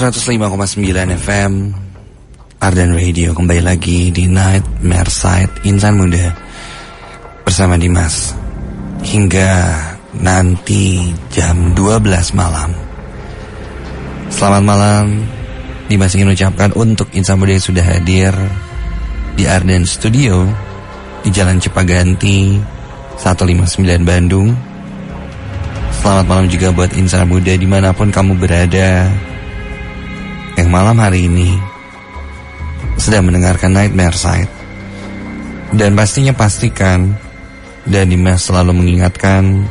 105,9 FM Ardan Radio, kembali lagi di Nightmare Side Insan Muda bersama Dimas hingga nanti jam 12 malam. Selamat malam. Dimas ingin mengucapkan untuk insan muda yang sudah hadir di Ardan Studio di Jalan Cipaganti 159 Bandung. Selamat malam juga buat insan muda dimanapun kamu berada yang malam hari ini sedang mendengarkan Nightmare Side. Dan pastikan, dan Dimas selalu mengingatkan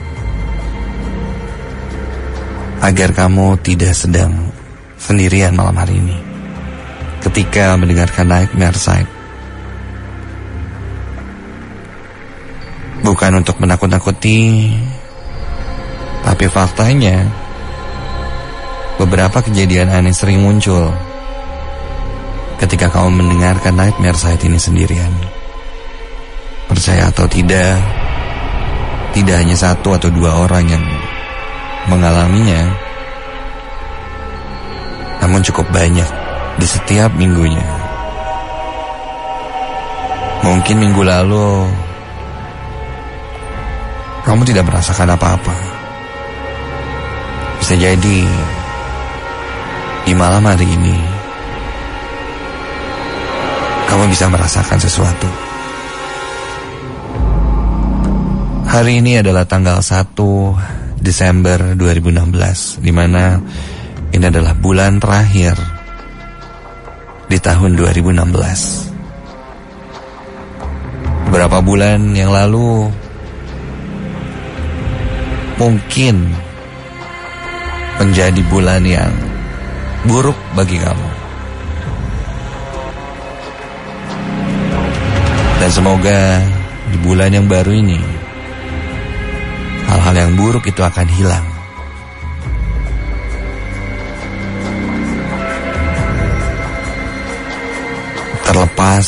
agar kamu tidak sedang sendirian malam hari ini ketika mendengarkan Nightmare Side. Bukan untuk menakut-nakuti, tapi faktanya beberapa kejadian aneh sering muncul ketika kamu mendengarkan Nightmare Side ini sendirian. Percaya atau tidak hanya satu atau dua orang yang mengalaminya, namun cukup banyak di setiap minggunya. Mungkin minggu lalu kamu tidak merasakan apa-apa. Bisa jadi di malam hari ini kamu bisa merasakan sesuatu. Hari ini adalah tanggal 1 Desember 2016, di mana ini adalah bulan terakhir di tahun 2016. Beberapa bulan yang lalu mungkin menjadi bulan yang buruk bagi kamu. Dan semoga di bulan yang baru ini hal-hal yang buruk itu akan hilang. Terlepas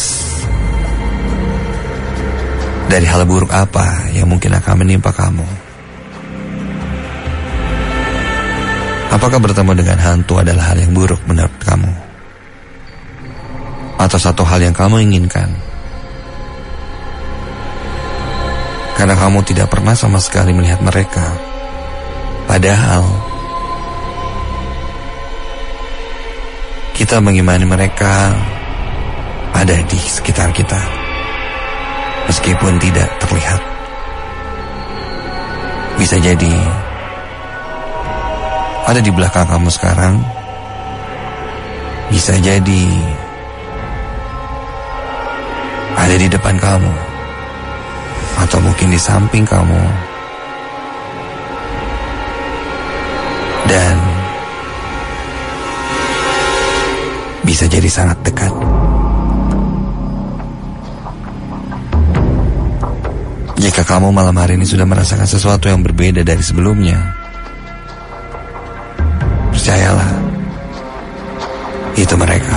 dari hal buruk apa yang mungkin akan menimpa kamu. Apakah bertemu dengan hantu adalah hal yang buruk menurut kamu? Atau satu hal yang kamu inginkan? Karena kamu tidak pernah sama sekali melihat mereka. Padahal kita mengimani mereka ada di sekitar kita, meskipun tidak terlihat. Bisa jadi ada di belakang kamu sekarang. Bisa jadi ada di depan kamu, atau mungkin di samping kamu. Dan bisa jadi sangat dekat. Jika kamu malam hari ini sudah merasakan sesuatu yang berbeda dari sebelumnya, percayalah, itu mereka.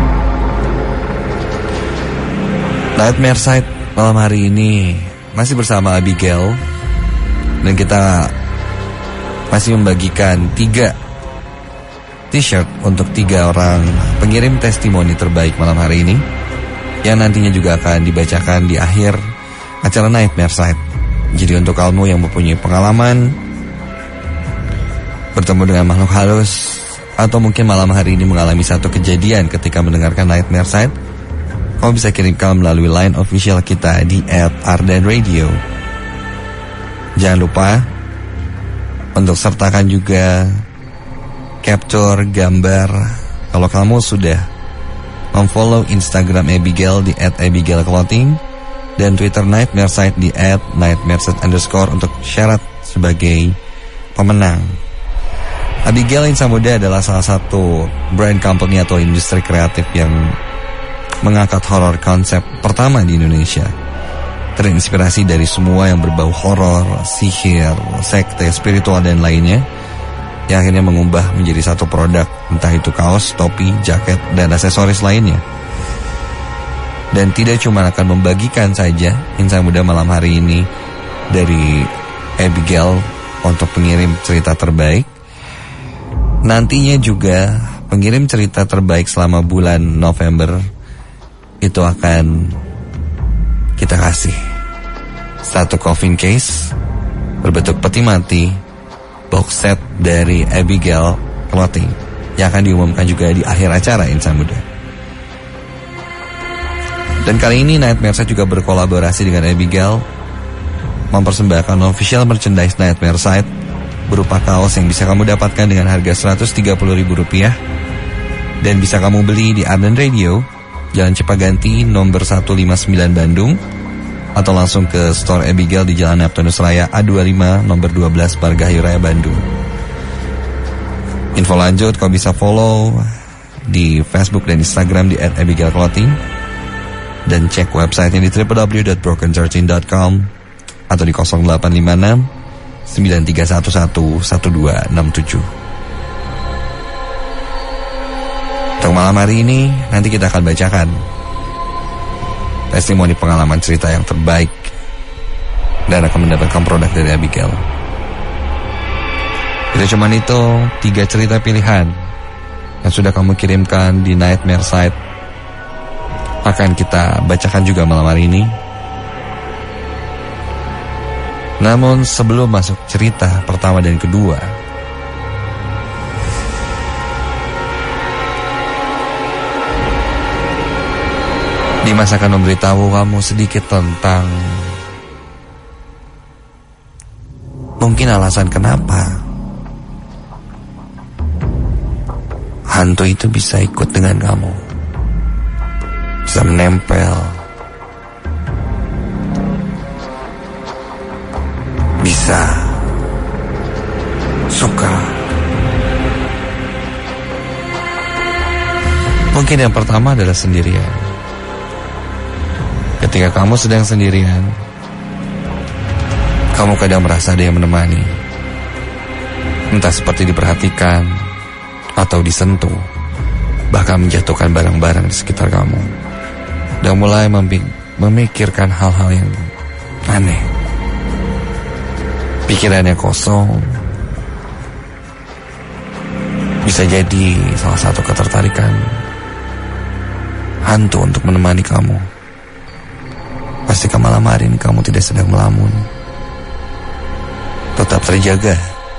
Nightmare Side malam hari ini masih bersama Abigail, dan kita masih membagikan 3 t-shirt untuk 3 orang pengirim testimoni terbaik malam hari ini, yang nantinya juga akan dibacakan di akhir acara Nightmare Side. Jadi untuk kamu yang mempunyai pengalaman bertemu dengan makhluk halus, atau mungkin malam hari ini mengalami satu kejadian ketika mendengarkan Nightmare Side, kamu bisa kirimkan melalui line official kita di @ardanradio. Jangan lupa untuk sertakan juga capture gambar kalau kamu sudah memfollow Instagram Abigail di @abigailclothing dan Twitter Nightmare Side di @nightmareset_ untuk syarat sebagai pemenang. Abigail Insan Muda adalah salah satu brand company atau industri kreatif yang mengangkat horor konsep pertama di Indonesia. Terinspirasi dari semua yang berbau horor, sihir, sekte, spiritual dan lainnya, yang akhirnya mengubah menjadi satu produk, entah itu kaos, topi, jaket, dan aksesoris lainnya. Dan tidak cuma akan membagikan saja Insan Muda malam hari ini dari Abigail untuk pengirim cerita terbaik, nantinya juga pengirim cerita terbaik selama bulan November itu akan kita kasih satu coffin case berbentuk peti mati box set dari Abigail Clothing yang akan diumumkan juga di akhir acara Insan Muda. Dan kali ini Nightmare Side juga berkolaborasi dengan Abigail mempersembahkan official merchandise Nightmare Side berupa kaos yang bisa kamu dapatkan dengan harga Rp130.000 dan bisa kamu beli di Arden Radio, Jalan Cipaganti nomor 159 Bandung, atau langsung ke store Abigail di Jalan Neptunus Raya A25 nomor 12 Margahayu Raya Bandung. Info lanjut kau bisa follow di Facebook dan Instagram di @abigailclothing dan cek websitenya di www.broken13.com atau di 0856 9311 1267. Untuk malam hari ini nanti kita akan bacakan testimoni pengalaman cerita yang terbaik dan akan mendapatkan produk dari Abigail. Tidak cuma itu, 3 cerita pilihan yang sudah kamu kirimkan di Nightmare Side akan kita bacakan juga malam hari ini. Namun sebelum masuk cerita pertama dan kedua, Dimas akan memberitahu kamu sedikit tentang mungkin alasan kenapa hantu itu bisa ikut dengan kamu, bisa menempel, bisa suka. Mungkin yang pertama adalah sendirian. Ketika kamu sedang sendirian, kamu kadang merasa ada yang menemani, entah seperti diperhatikan atau disentuh, bahkan menjatuhkan barang-barang di sekitar kamu, dan mulai memikirkan hal-hal yang aneh. Pikirannya kosong. Bisa jadi salah satu ketertarikan hantu untuk menemani kamu. Pastikan malam hari ini kamu tidak sedang melamun. Tetap terjaga.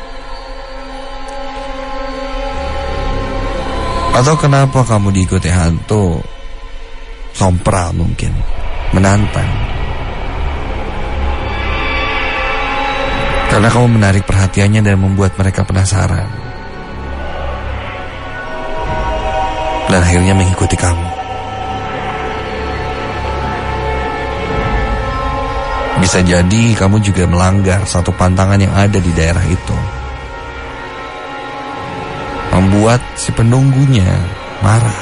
Atau kenapa kamu diikuti hantu? Sompral mungkin, menantang. Karena kamu menarik perhatiannya dan membuat mereka penasaran. Dan akhirnya mengikuti kamu. Bisa jadi kamu juga melanggar satu pantangan yang ada di daerah itu, membuat si penunggunya marah.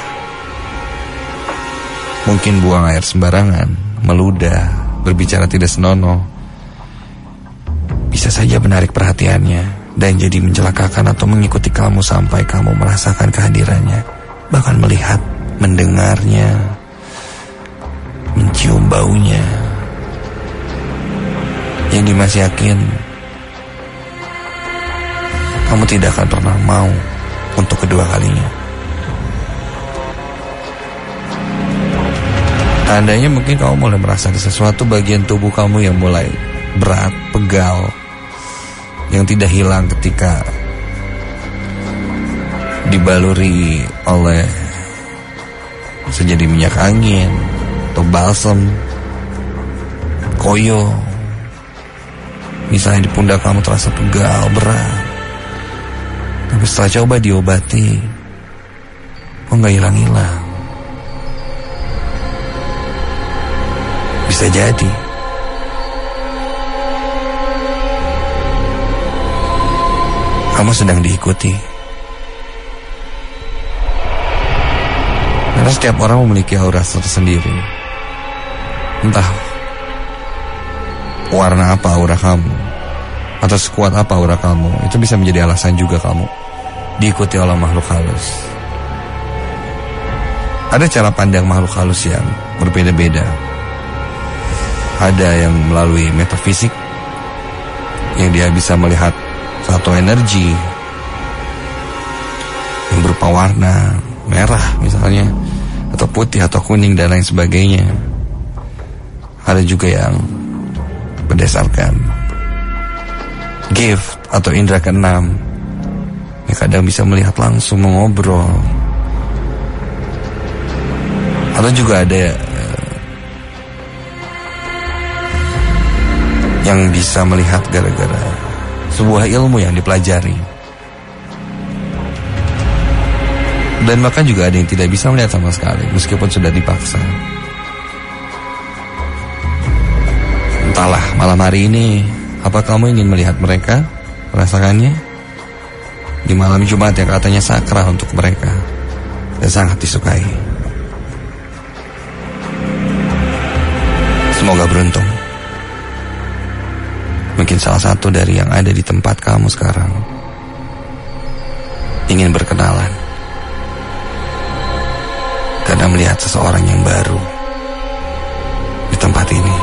Mungkin buang air sembarangan, meludah, berbicara tidak senonoh. Bisa saja menarik perhatiannya dan jadi mencelakakan atau mengikuti kamu sampai kamu merasakan kehadirannya, bahkan melihat, mendengarnya, mencium baunya. Yang Dimas yakin kamu tidak akan pernah mau untuk kedua kalinya. Tandanya mungkin kamu mulai merasa ada sesuatu bagian tubuh kamu yang mulai berat, pegal, yang tidak hilang ketika dibaluri oleh sejadi minyak angin atau balsam, koyo. Misalnya di pundak kamu terasa pegal, berat. Tapi setelah coba diobati, kok gak hilang-hilang. Bisa jadi kamu sedang diikuti. Karena setiap orang memiliki aura tersendiri. Entah warna apa aura kamu, atau sekuat apa aura kamu, itu bisa menjadi alasan juga kamu diikuti oleh makhluk halus. Ada cara pandang makhluk halus yang berbeda-beda. Ada yang melalui metafisik, yang dia bisa melihat satu energi yang berupa tanpa warna merah misalnya, atau putih atau kuning dan lain sebagainya. Ada juga yang berdasarkan gift atau indera keenam, ya kadang bisa melihat langsung, mengobrol. Atau juga ada yang bisa melihat gara-gara sebuah ilmu yang dipelajari. Dan bahkan juga ada yang tidak bisa melihat sama sekali meskipun sudah dipaksa. Entahlah, malam hari ini apa kamu ingin melihat mereka, merasakannya di malam Jumat yang katanya sakral untuk mereka dan sangat disukai. Semoga beruntung. Mungkin salah satu dari yang ada di tempat kamu sekarang ingin berkenalan karena melihat seseorang yang baru di tempat ini.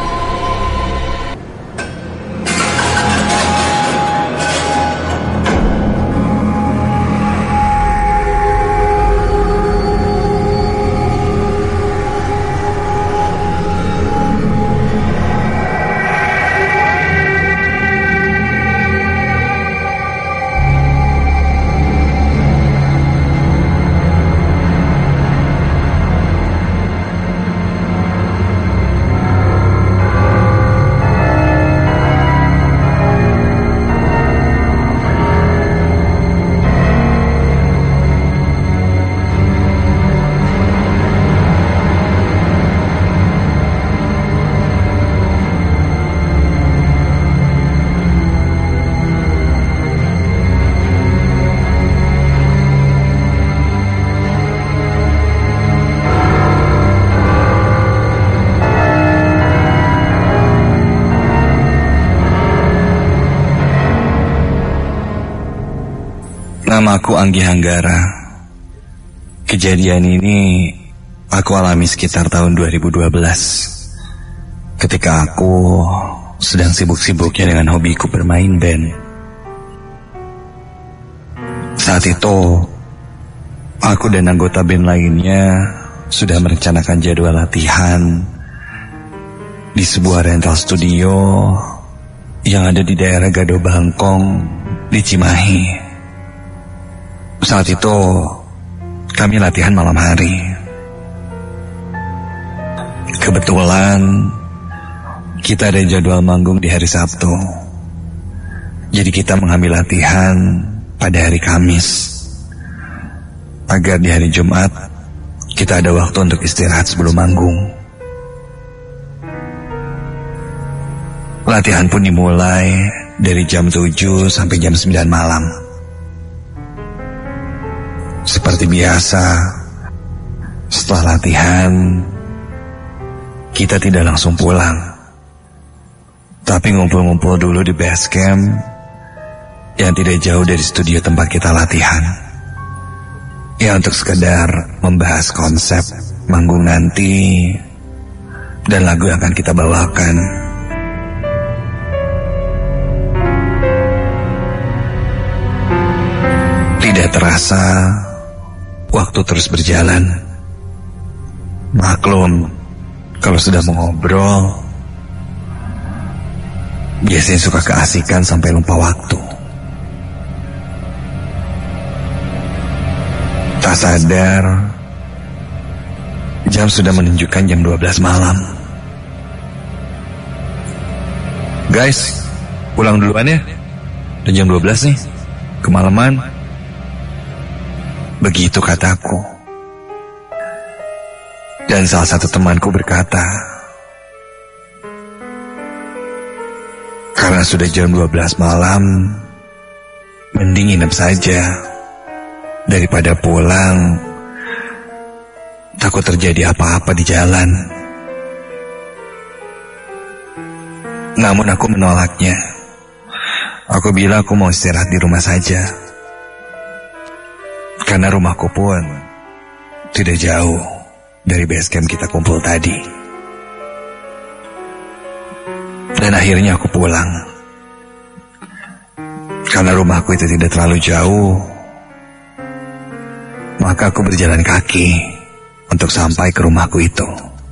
Namaku Anggi Hanggara. Kejadian ini aku alami sekitar tahun 2012 ketika aku sedang sibuk-sibuknya dengan hobiku bermain band. Saat itu aku dan anggota band lainnya sudah merencanakan jadwal latihan di sebuah rental studio yang ada di daerah Gado Bangkong di Cimahi. Saat itu kami latihan malam hari. Kebetulan kita ada jadwal manggung di hari Sabtu. Jadi kita mengambil latihan pada hari Kamis agar di hari Jumat kita ada waktu untuk istirahat sebelum manggung. Latihan pun dimulai dari jam 7 sampai jam 9 malam. Seperti biasa, setelah latihan, kita tidak langsung pulang, tapi ngumpul-ngumpul dulu di base camp yang tidak jauh dari studio tempat kita latihan. Ya, untuk sekedar membahas konsep manggung nanti dan lagu yang akan kita bawakan. Tidak terasa, waktu terus berjalan. Maklum, kalau sudah mengobrol, biasanya suka keasikan sampai lupa waktu. Tak sadar, jam sudah menunjukkan jam 12 malam. Guys, pulang duluan ya. Dan jam 12 nih, kemalaman. Begitu kataku. Dan salah satu temanku berkata, karena sudah jam 12 malam, mending nginep saja daripada pulang takut terjadi apa-apa di jalan. Namun aku menolaknya. Aku bilang aku mau istirahat di rumah saja. Karena rumahku pun tidak jauh dari base camp kita kumpul tadi. Dan akhirnya aku pulang. Karena rumahku itu tidak terlalu jauh, Maka aku berjalan kaki untuk sampai ke rumahku itu.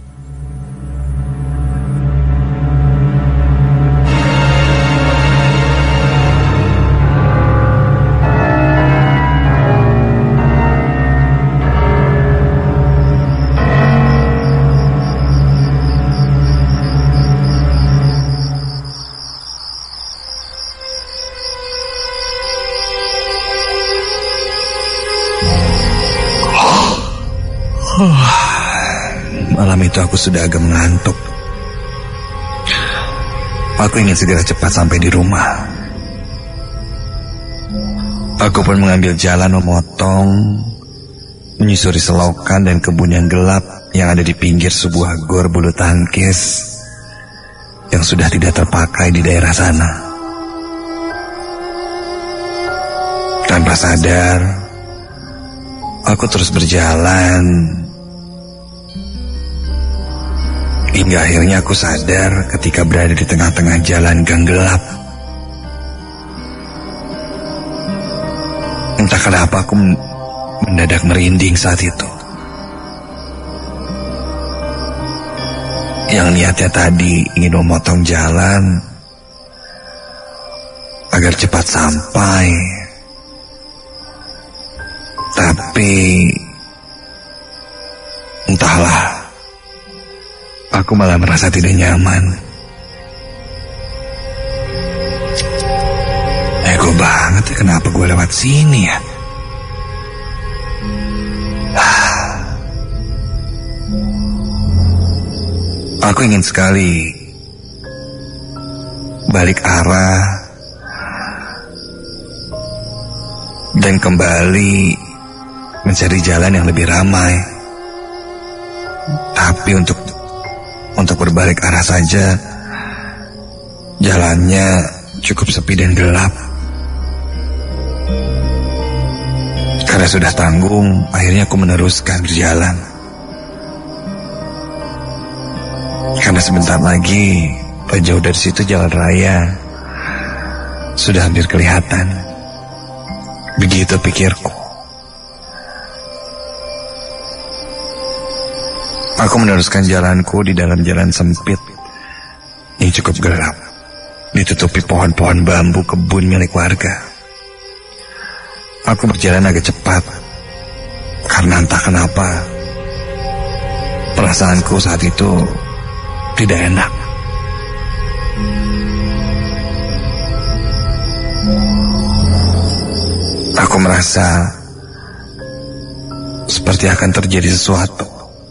Malam itu aku sudah agak mengantuk. Aku ingin segera cepat sampai di rumah. Aku pun mengambil jalan memotong, menyusuri selokan dan kebun yang gelap yang ada di pinggir sebuah gor bulu tangkis yang sudah tidak terpakai di daerah sana. Tanpa sadar, aku terus berjalan hingga akhirnya aku sadar ketika berada di tengah-tengah jalan gang gelap. Entah kenapa aku mendadak merinding saat itu. Yang niatnya tadi ingin memotong jalan agar cepat sampai, tapi entahlah, aku malah merasa tidak nyaman. Ego banget ya, kenapa gue lewat sini ya? Aku ingin sekali balik arah dan kembali mencari jalan yang lebih ramai. Tapi untuk berbalik arah saja, jalannya cukup sepi dan gelap. Karena sudah tanggung, akhirnya aku meneruskan berjalan. Karena sebentar lagi, tak jauh dari situ jalan raya sudah hampir kelihatan. Begitu pikirku. Aku meneruskan jalanku di dalam jalan sempit yang cukup gelap, ditutupi pohon-pohon bambu kebun milik warga. Aku berjalan agak cepat karena entah kenapa perasaanku saat itu tidak enak. Aku merasa seperti akan terjadi sesuatu.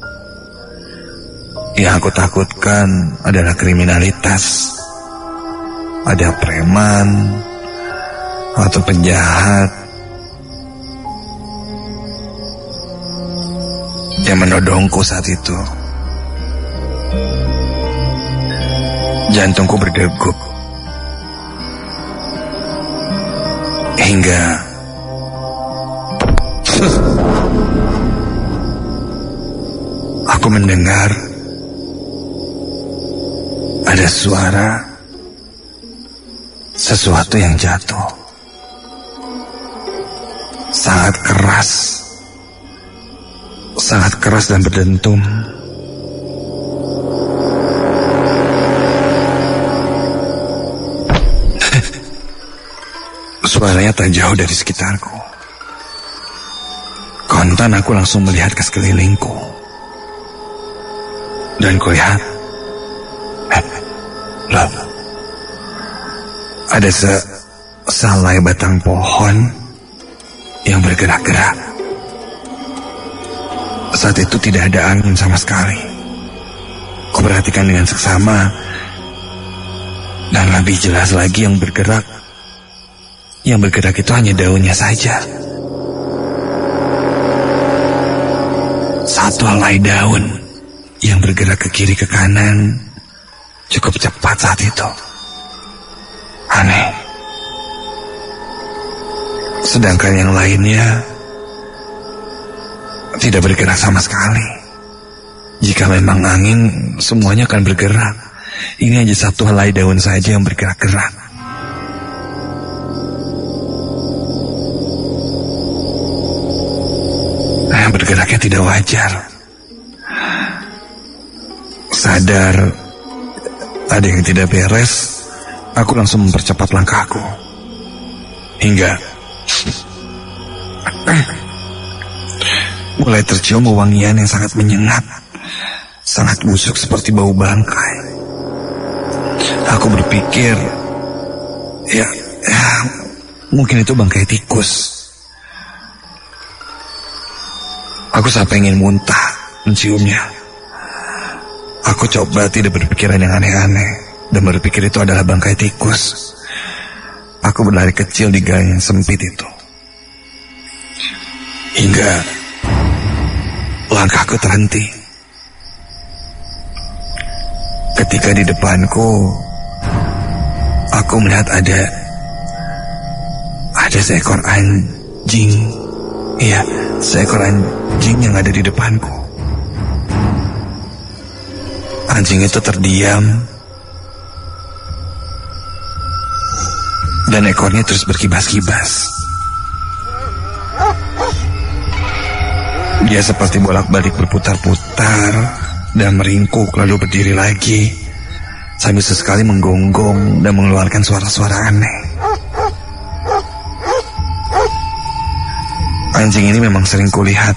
Yang aku takutkan adalah kriminalitas. Ada preman atau penjahat yang menodongku saat itu. Jantungku berdegup hingga aku mendengar ada suara sesuatu yang jatuh sangat keras dan berdentum. Suaranya tak jauh dari sekitarku. Kontan aku langsung melihat ke sekelilingku. Dan kulihat, loh, ada sehelai batang pohon yang bergerak-gerak. Saat itu tidak ada angin sama sekali. Kuperhatikan dengan seksama, dan lebih jelas lagi yang bergerak. Yang bergerak itu hanya daunnya saja. Satu helai daun yang bergerak ke kiri ke kanan cukup cepat saat itu. Aneh. Sedangkan yang lainnya tidak bergerak sama sekali. Jika memang angin, semuanya akan bergerak. Ini hanya satu helai daun saja yang bergerak-gerak. karena bergeraknya tidak wajar. Sadar ada yang tidak beres, aku langsung mempercepat langkahku. Hingga mulai tercium wewangian yang sangat menyengat, sangat busuk seperti bau bangkai. Aku berpikir, ya mungkin itu bangkai tikus. Aku sampai ingin muntah menciumnya. Aku coba tidak berpikiran yang aneh-aneh dan berpikir itu adalah bangkai tikus. Aku berlari kecil di gang yang sempit itu. Hingga langkahku terhenti. Ketika di depanku, aku melihat ada seekor anjing. Iya, seekor anjing yang ada di depanku. Anjing itu terdiam dan ekornya terus berkibas-kibas. Dia seperti bolak-balik berputar-putar dan meringkuk lalu berdiri lagi sambil sesekali menggonggong dan mengeluarkan suara-suara aneh. Anjing ini memang sering kulihat.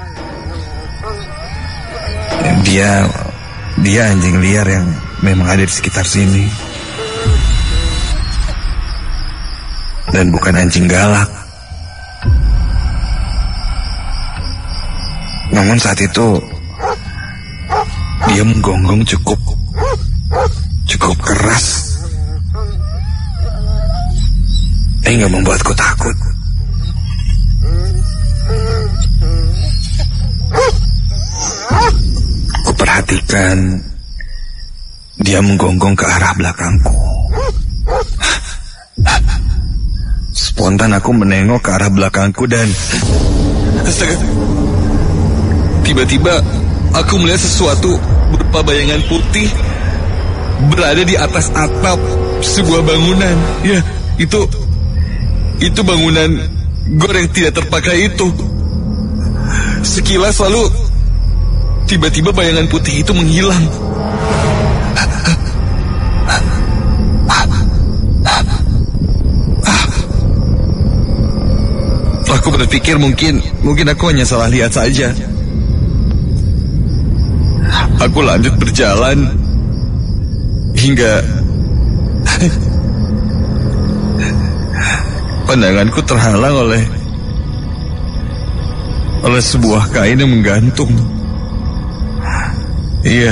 Dia anjing liar yang memang ada di sekitar sini. Dan bukan anjing galak. Namun saat itu dia menggonggong cukup keras hingga membuatku takut. Kuperhatikan dia menggonggong ke arah belakangku. Spontan aku menengok ke arah belakangku dan astaga, tiba-tiba aku melihat sesuatu berupa bayangan putih berada di atas atap sebuah bangunan. Ya, itu bangunan gor yang tidak terpakai itu. Sekilas lalu tiba-tiba bayangan putih itu menghilang. Aku berpikir mungkin aku hanya salah lihat saja. Aku lanjut berjalan hingga pandanganku terhalang oleh sebuah kain yang menggantung. Iya.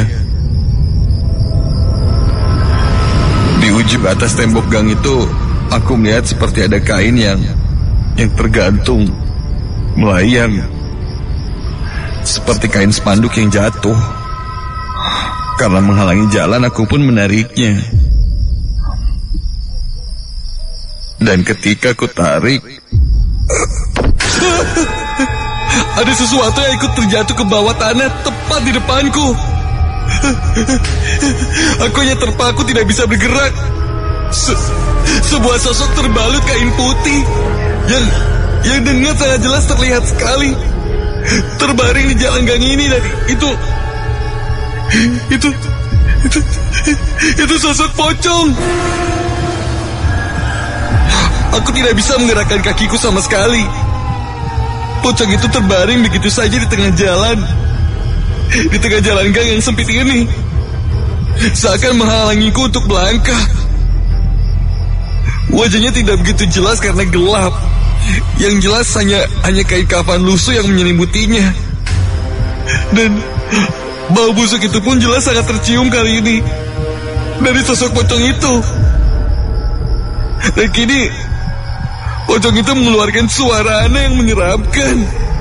Di ujung atas tembok gang itu aku melihat seperti ada kain yang tergantung, melayang, seperti kain spanduk yang jatuh. Karena menghalangi jalan, aku pun menariknya. Dan ketika aku tarik, ada sesuatu yang ikut terjatuh ke bawah tanah tepat di depanku. Aku hanya terpaku, tidak bisa bergerak. Sebuah sosok terbalut kain putih yang dengan sangat jelas terlihat sekali terbaring di jalan gang ini. Dan itu sosok pocong. Aku tidak bisa menggerakkan kakiku sama sekali. Pocong itu terbaring begitu saja di tengah jalan gang yang sempit ini, seakan menghalangiku untuk melangkah. Wajahnya tidak begitu jelas karena gelap. Yang jelas hanya kain kafan lusuh yang menyelimutinya. Dan bau busuk itu pun jelas sangat tercium kali ini dari sosok pocong itu. Dan kini pocong itu mengeluarkan suara aneh yang menyeramkan.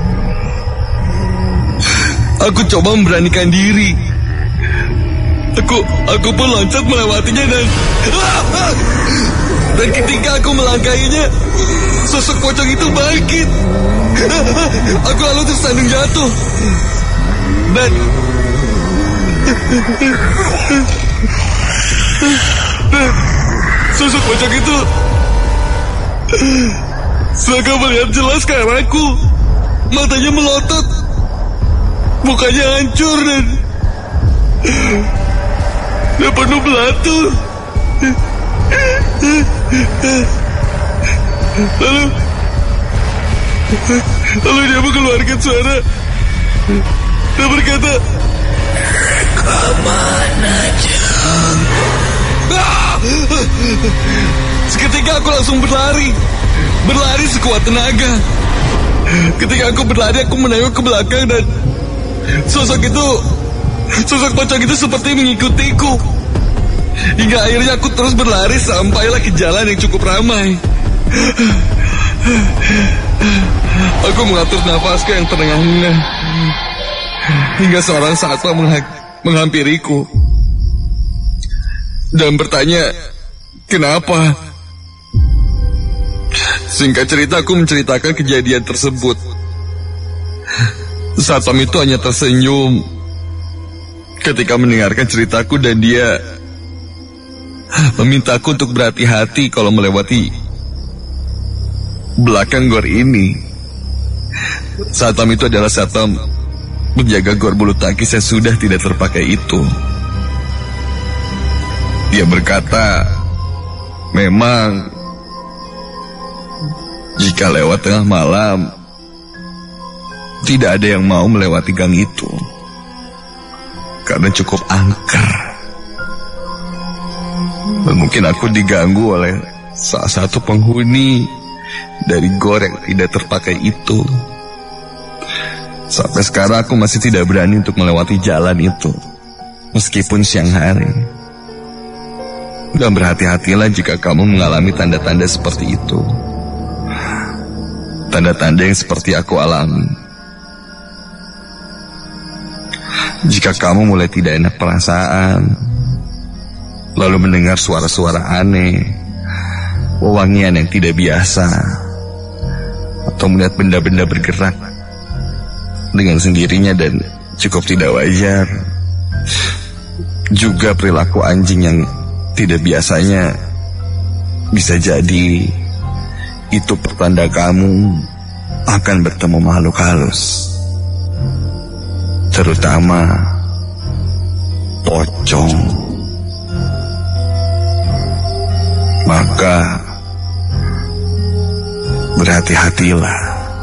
Aku coba memberanikan diri. Aku pun loncat melewatinya dan ketika aku melangkahinya, sosok pocong itu bangkit. Aku lalu tersandung jatuh. Dan sosok pocong itu seakan melihat jelas ke arahku. Matanya melotot mukanya hancur dan penuh belatung. Lalu dia mengeluarkan suara dan berkata, "Kemana, Jang?" Seketika aku langsung berlari sekuat tenaga. Ketika aku berlari, aku menengok ke belakang dan sosok pocong itu seperti mengikutiku. Hingga akhirnya aku terus berlari sampailah ke jalan yang cukup ramai. Aku mengatur nafasku yang terengah-engah hingga seorang satpam menghampiriku dan bertanya, "Kenapa?" Singkat cerita, aku menceritakan kejadian tersebut. Satpam itu hanya tersenyum ketika mendengarkan ceritaku dan dia memintaku untuk berhati-hati kalau melewati belakang gor ini. Satpam itu adalah satpam menjaga gor bulu tangkis yang sudah tidak terpakai itu. Dia berkata, memang jika lewat tengah malam, tidak ada yang mau melewati gang itu karena cukup angker. Dan mungkin aku diganggu oleh salah satu penghuni dari gor yang tidak terpakai itu. Sampai sekarang aku masih tidak berani untuk melewati jalan itu, meskipun siang hari. Dan berhati-hatilah jika kamu mengalami tanda-tanda seperti itu. Tanda-tanda yang seperti aku alami. Jika kamu mulai tidak enak perasaan, lalu mendengar suara-suara aneh, wewangian yang tidak biasa, atau melihat benda-benda bergerak dengan sendirinya dan cukup tidak wajar, juga perilaku anjing yang tidak biasanya, bisa jadi itu pertanda kamu akan bertemu makhluk halus, terutama pocong. Maka berhati-hatilah,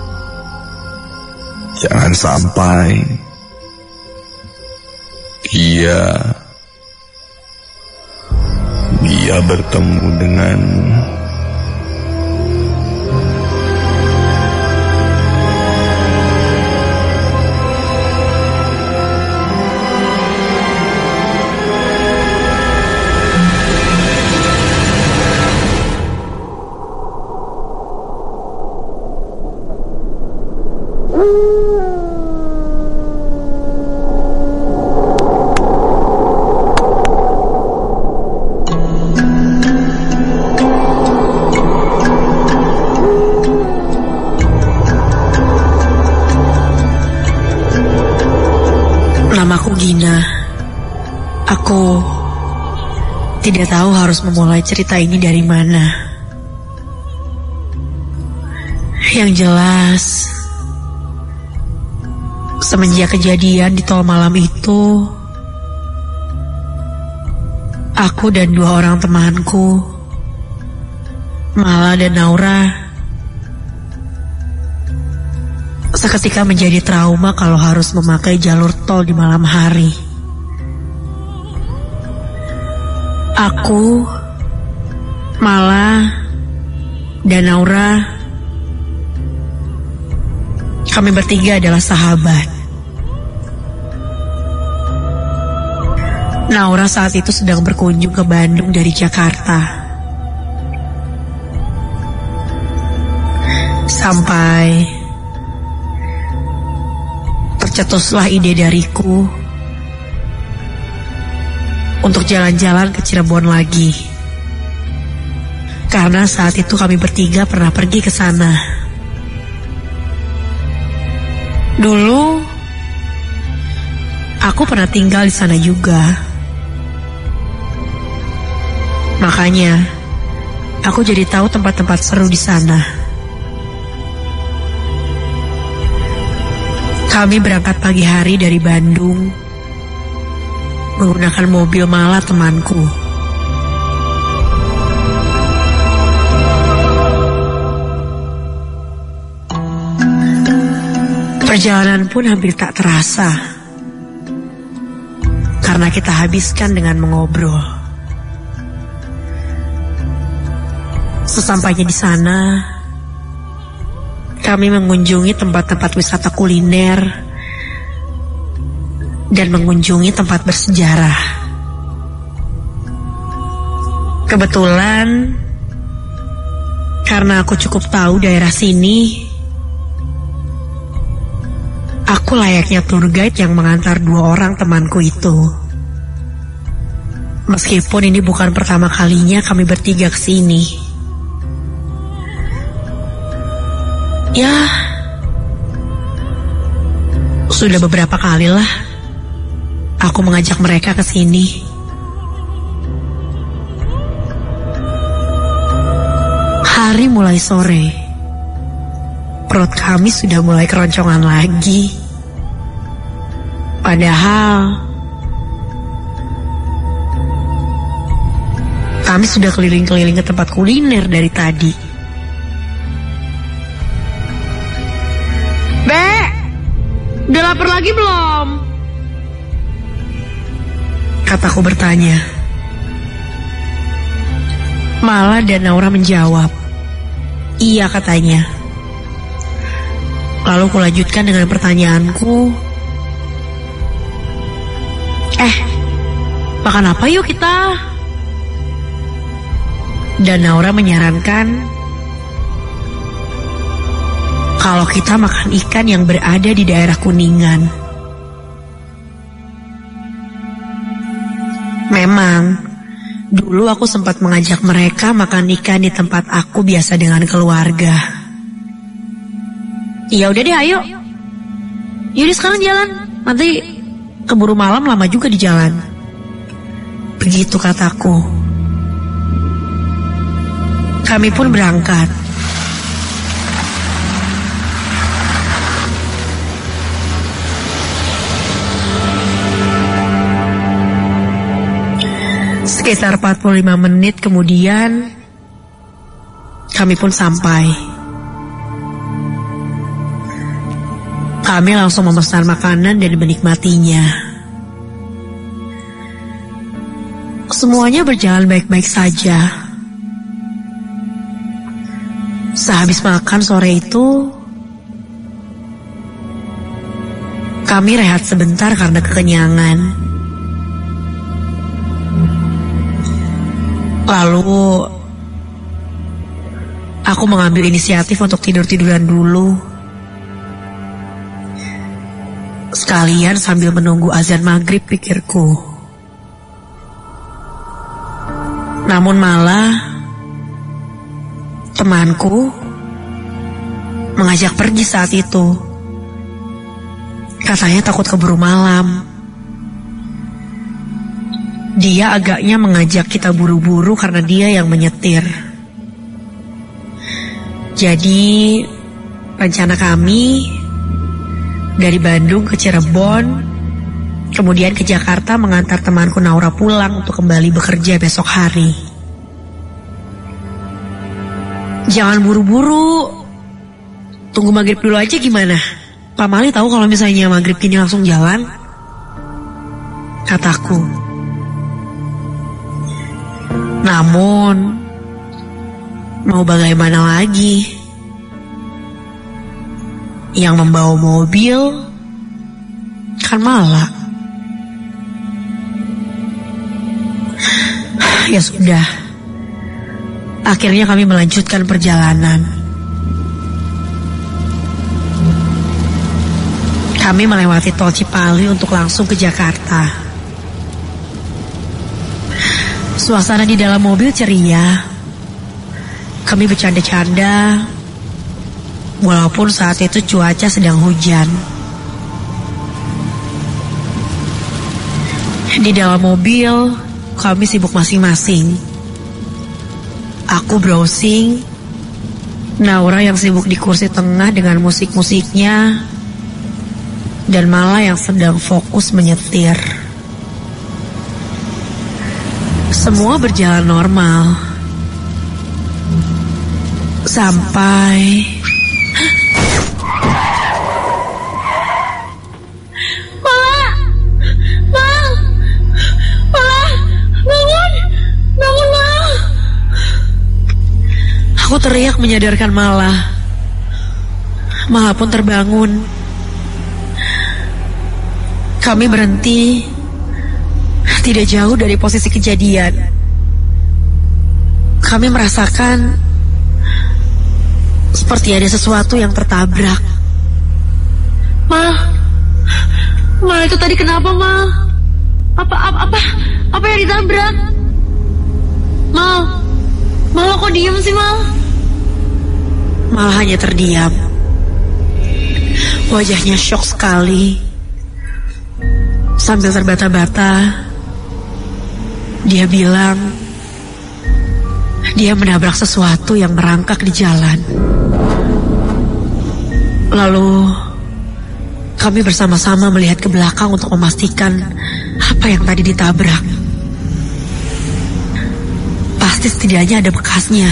jangan sampai dia bertemu dengan Namaku Gina. Aku tidak tahu harus memulai cerita ini dari mana. Yang jelas, semenjak kejadian di tol malam itu, aku dan 2 orang temanku, Mala dan Naura, seketika menjadi trauma kalau harus memakai jalur tol di malam hari. Aku, Mala, dan Naura, kami bertiga adalah sahabat. Naura saat itu sedang berkunjung ke Bandung dari Jakarta. Sampai tercetuslah ide dariku untuk jalan-jalan ke Cirebon lagi. Karena saat itu kami bertiga pernah pergi ke sana. Dulu aku pernah tinggal di sana juga. Makanya aku jadi tahu tempat-tempat seru di sana. Kami berangkat pagi hari dari Bandung menggunakan mobil Mala temanku. Perjalanan pun hampir tak terasa karena kita habiskan dengan mengobrol. Sesampainya di sana, kami mengunjungi tempat-tempat wisata kuliner dan mengunjungi tempat bersejarah. Kebetulan, karena aku cukup tahu daerah sini, aku layaknya tour guide yang mengantar 2 orang temanku itu. Meskipun ini bukan pertama kalinya kami bertiga kesini. Ya, sudah beberapa kalilah aku mengajak mereka ke sini. Hari mulai sore. Perut kami sudah mulai keroncongan lagi. Padahal kami sudah keliling-keliling ke tempat kuliner dari tadi. Udah lapar lagi belum? Kataku bertanya. Mala dan Naura menjawab, iya katanya. Lalu kulanjutkan dengan pertanyaanku, makan apa yuk kita? Dan Naura menyarankan kalau kita makan ikan yang berada di daerah Kuningan. Memang, dulu aku sempat mengajak mereka makan ikan di tempat aku biasa dengan keluarga. Ya udah deh, ayo. Yaudah sekarang jalan. Nanti keburu malam lama juga di jalan. Begitu kataku. Kami pun berangkat. Sekitar 45 menit kemudian, kami pun sampai. Kami langsung memesan makanan dan menikmatinya. Semuanya berjalan baik-baik saja. Sehabis makan sore itu, kami rehat sebentar karena kekenyangan. Lalu, aku mengambil inisiatif untuk tidur-tiduran dulu. Sekalian sambil menunggu azan maghrib pikirku. Namun malah, temanku mengajak pergi saat itu. Katanya takut keburu malam. Dia agaknya mengajak kita buru-buru karena dia yang menyetir. Jadi, rencana kami dari Bandung ke Cirebon, kemudian ke Jakarta mengantar temanku Naura pulang untuk kembali bekerja besok hari. Jangan buru-buru, tunggu maghrib dulu aja gimana? Pak Mali tahu kalau misalnya maghrib gini langsung jalan? Kataku. Namun, mau bagaimana lagi? Yang membawa mobil kan Mala. Ya sudah. Akhirnya kami melanjutkan perjalanan. Kami melewati tol Cipali untuk langsung ke Jakarta. Suasana di dalam mobil ceria. Kami bercanda-canda, walaupun saat itu cuaca sedang hujan. Di dalam mobil, kami sibuk masing-masing. Aku browsing, Naura yang sibuk di kursi tengah dengan musik-musiknya, dan Mala yang sedang fokus menyetir. Semua berjalan normal sampai aku teriak menyadarkan Mala. Mala pun terbangun. Kami berhenti tidak jauh dari posisi kejadian. Kami merasakan seperti ada sesuatu yang tertabrak. Mal itu tadi kenapa, Mal? Apa yang ditabrak? Mal kok diem sih, Mal? Mal hanya terdiam. Wajahnya syok sekali. Sambil terbata-bata, dia bilang dia menabrak sesuatu yang merangkak di jalan. Lalu kami bersama-sama melihat ke belakang untuk memastikan apa yang tadi ditabrak. Pasti setidaknya ada bekasnya.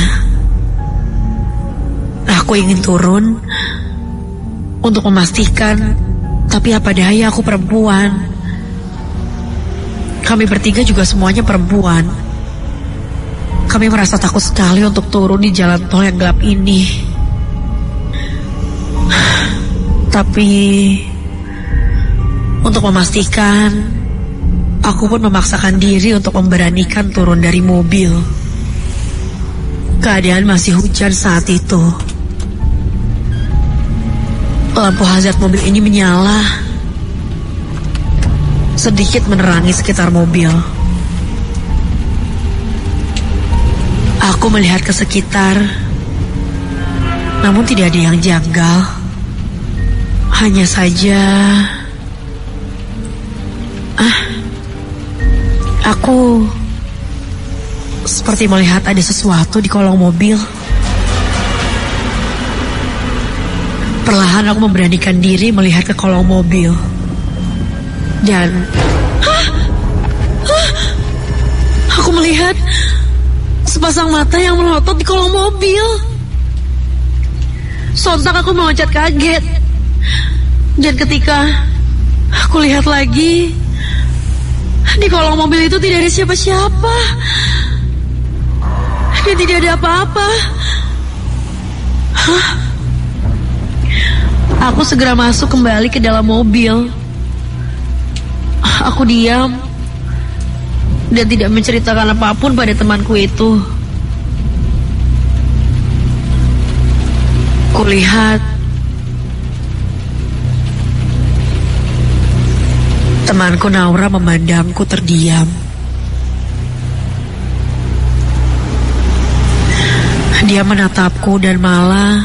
Aku ingin turun untuk memastikan, tapi apa daya aku perempuan. Kami bertiga juga semuanya perempuan. Kami merasa takut sekali untuk turun di jalan tol yang gelap ini. Tapi untuk memastikan, aku pun memaksakan diri untuk memberanikan turun dari mobil. Keadaan masih hujan saat itu. Lampu hazard mobil ini menyala, sedikit menerangi sekitar mobil. Aku melihat ke sekitar, namun tidak ada yang janggal. Hanya saja aku seperti melihat ada sesuatu di kolong mobil. Perlahan aku memberanikan diri melihat ke kolong mobil. Dan aku melihat sepasang mata yang melotot di kolong mobil. Sontak aku meloncat kaget. Dan ketika aku lihat lagi, di kolong mobil itu tidak ada siapa-siapa. Dan tidak ada apa-apa. Aku segera masuk kembali ke dalam mobil. Aku diam dan tidak menceritakan apapun pada temanku itu. Kulihat temanku Naura memandangku terdiam. Dia menatapku dan malah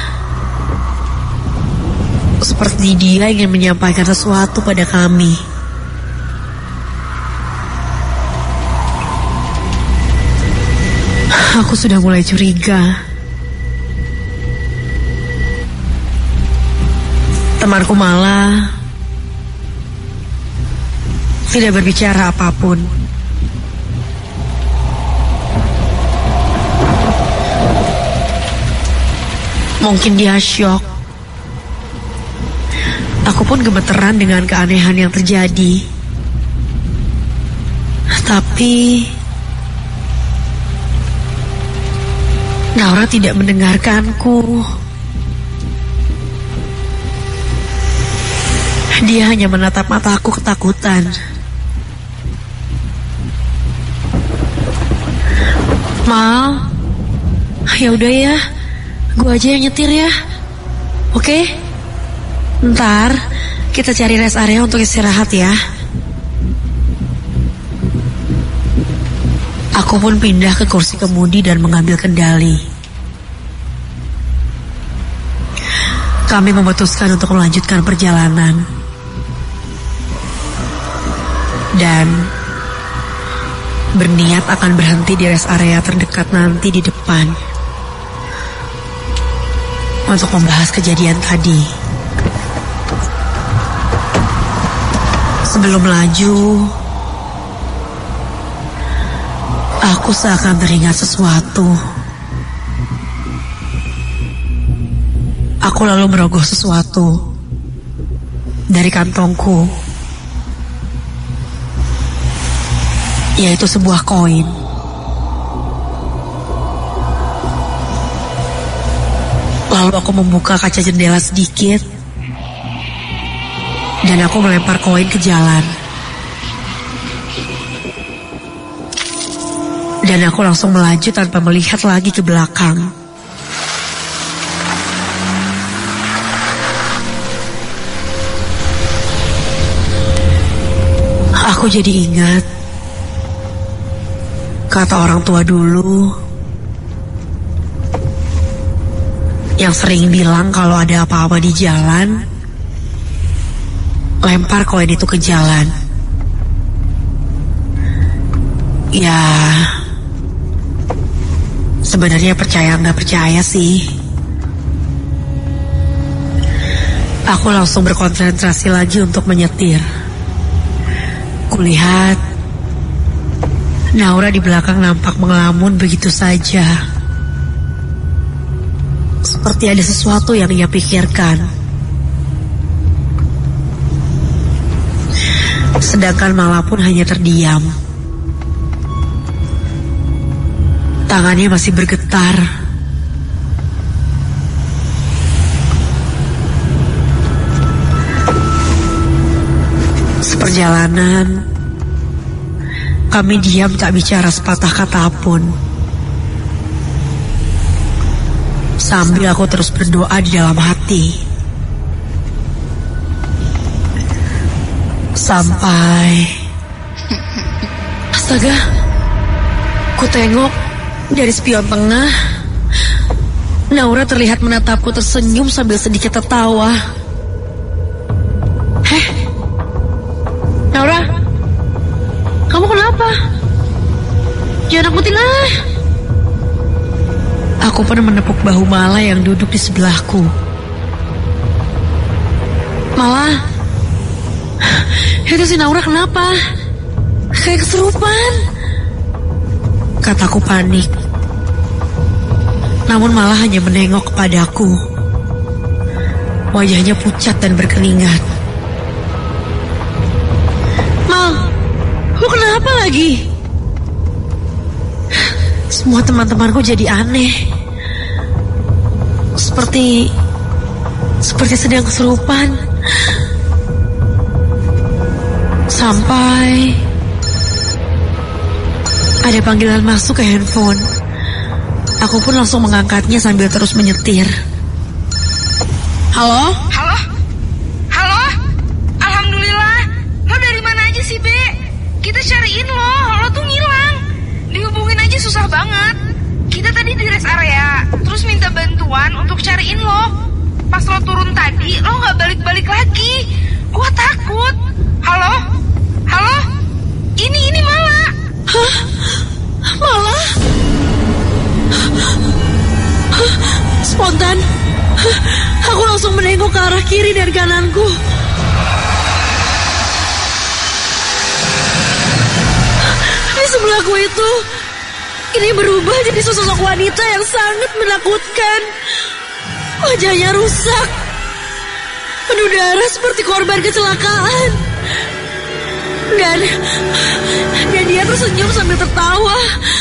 seperti dia ingin menyampaikan sesuatu pada kami. Aku sudah mulai curiga. Temanku malah tidak berbicara apapun. Mungkin dia syok. Aku pun gemeteran dengan keanehan yang terjadi. Tapi Naura tidak mendengarkanku. Dia hanya menatap mataku ketakutan. Mal, ya udah ya, gue aja yang nyetir ya. Oke? Ntar kita cari rest area untuk istirahat ya. Aku pun pindah ke kursi kemudi dan mengambil kendali. Kami memutuskan untuk melanjutkan perjalanan. Dan berniat akan berhenti di rest area terdekat nanti di depan untuk membahas kejadian tadi. Sebelum melaju, aku seakan teringat sesuatu. Aku lalu merogoh sesuatu dari kantongku, yaitu sebuah koin. Lalu aku membuka kaca jendela sedikit, dan aku melempar koin ke jalan. Dan aku langsung melaju tanpa melihat lagi ke belakang. Aku jadi ingat kata orang tua dulu yang sering bilang kalau ada apa-apa di jalan, lempar koin itu ke jalan. Ya, sebenarnya percaya nggak percaya sih. Aku langsung berkonsentrasi lagi untuk menyetir. Kulihat Naura di belakang nampak mengelamun begitu saja, seperti ada sesuatu yang ia pikirkan. Sedangkan Mala pun hanya terdiam. Tangannya masih bergetar. Seperjalanan, kami diam tak bicara sepatah kata pun. Sambil aku terus berdoa di dalam hati. Sampai... Astaga, ku tengok dari spion tengah, Naura terlihat menatapku tersenyum sambil sedikit tertawa. Naura, kamu kenapa? Jangan nakutin ah. Aku pun menepuk bahu Mala yang duduk di sebelahku. Mala, itu si Naura kenapa? Kayak kesurupan, kataku panik. Namun Mala hanya menengok kepadaku. Wajahnya pucat dan berkeringat. Mal, lu kenapa lagi? Semua teman-temanku jadi aneh. Seperti sedang kesurupan. Sampai ada panggilan masuk ke handphone. Aku pun langsung mengangkatnya sambil terus menyetir. Halo? Halo? Halo? Alhamdulillah. Lo dari mana aja sih, Be? Kita cariin lo. Lo tuh ngilang. Dihubungin aja susah banget. Kita tadi di rest area, terus minta bantuan untuk cariin lo. Pas lo turun tadi, lo gak balik-balik lagi. Gua takut. Halo? Halo? Ini Mala. Hah? Mala? Spontan, aku langsung menengok ke arah kiri dan kananku. Di sebelahku itu, ini berubah jadi sosok wanita yang sangat menakutkan. Wajahnya rusak, penuh darah seperti korban kecelakaan. Dan dia tersenyum sambil tertawa.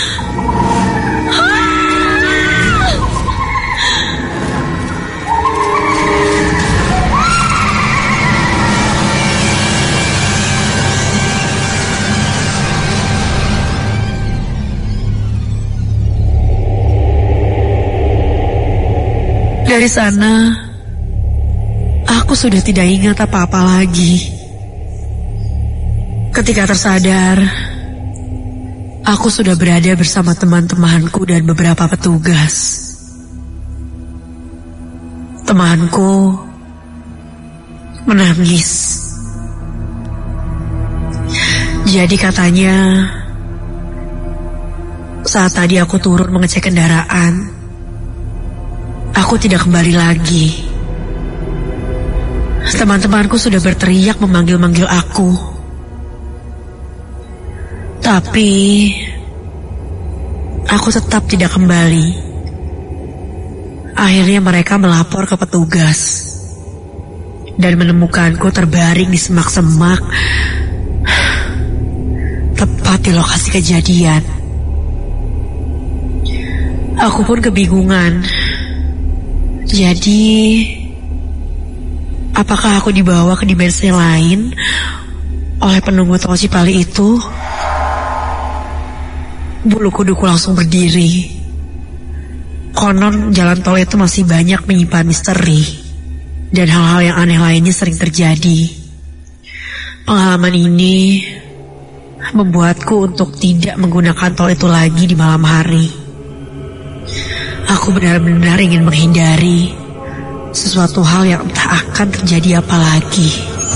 Dari sana, aku sudah tidak ingat apa-apa lagi. Ketika tersadar, aku sudah berada bersama teman-temanku dan beberapa petugas. Temanku menangis. Jadi katanya, saat tadi aku turun mengecek kendaraan, aku tidak kembali lagi. Teman-temanku sudah berteriak memanggil-manggil aku. Tapi aku tetap tidak kembali. Akhirnya mereka melapor ke petugas dan menemukanku terbaring di semak-semak tepat di lokasi kejadian. Aku pun kebingungan. Jadi, apakah aku dibawa ke dimensi lain oleh penunggu tol Cipali itu? Bulu kuduku langsung berdiri. Konon jalan tol itu masih banyak menyimpan misteri, dan hal-hal yang aneh lainnya sering terjadi. Pengalaman ini membuatku untuk tidak menggunakan tol itu lagi di malam hari. Aku benar-benar ingin menghindari sesuatu hal yang entah akan terjadi apa lagi.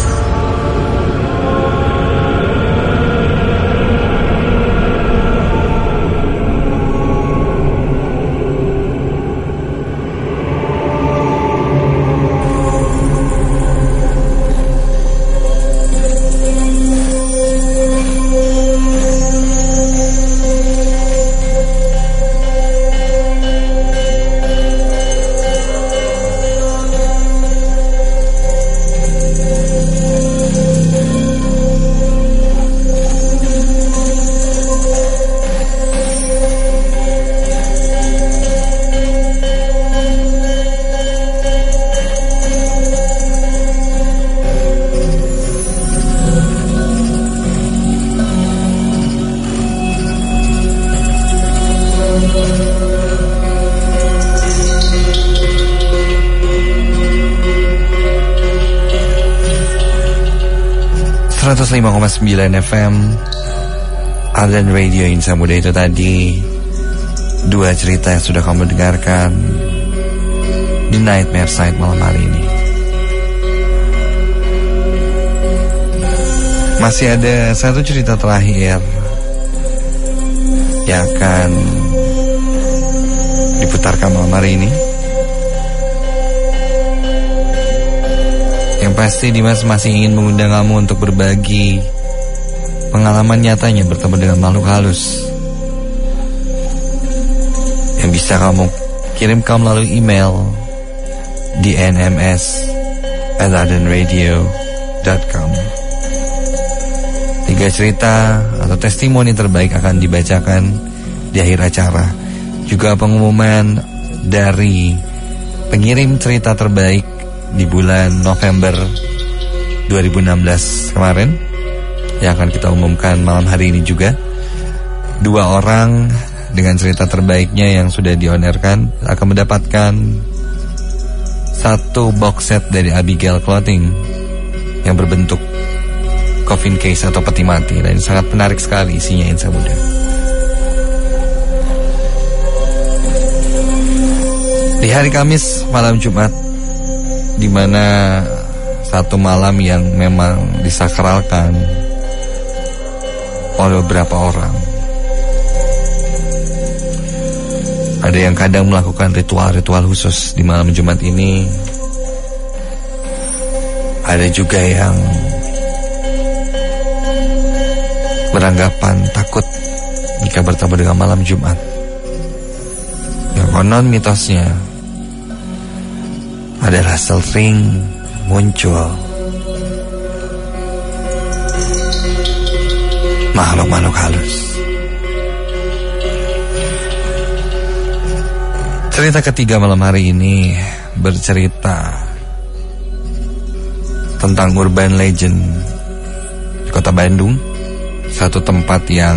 .9 FM Ardan Radio Insan Muda. Itu tadi dua cerita yang sudah kamu dengarkan di Nightmare Side malam hari ini. Masih ada satu cerita terakhir yang akan diputarkan malam hari ini. Yang pasti Dimas masih ingin mengundang kamu untuk berbagi pengalaman nyatanya bertemu dengan makhluk halus, yang bisa kamu kirimkan melalui email di nms@ardenradio.com. 3 cerita atau testimoni terbaik akan dibacakan di akhir acara. Juga pengumuman dari pengirim cerita terbaik di bulan November 2016 kemarin yang akan kita umumkan malam hari ini juga. 2 orang dengan cerita terbaiknya yang sudah di-on-airkan akan mendapatkan 1 box set dari Abigail Clothing yang berbentuk coffin case atau peti mati, dan sangat menarik sekali isinya Insan Muda. Di hari Kamis malam Jumat, di mana satu malam yang memang disakralkan oleh beberapa orang. Ada yang kadang melakukan ritual-ritual khusus di malam Jumat ini. Ada juga yang beranggapan takut jika bertemu dengan malam Jumat. Yang konon mitosnya adalah sering muncul makhluk-makhluk halus. Cerita ketiga malam hari ini bercerita tentang urban legend di kota Bandung, satu tempat yang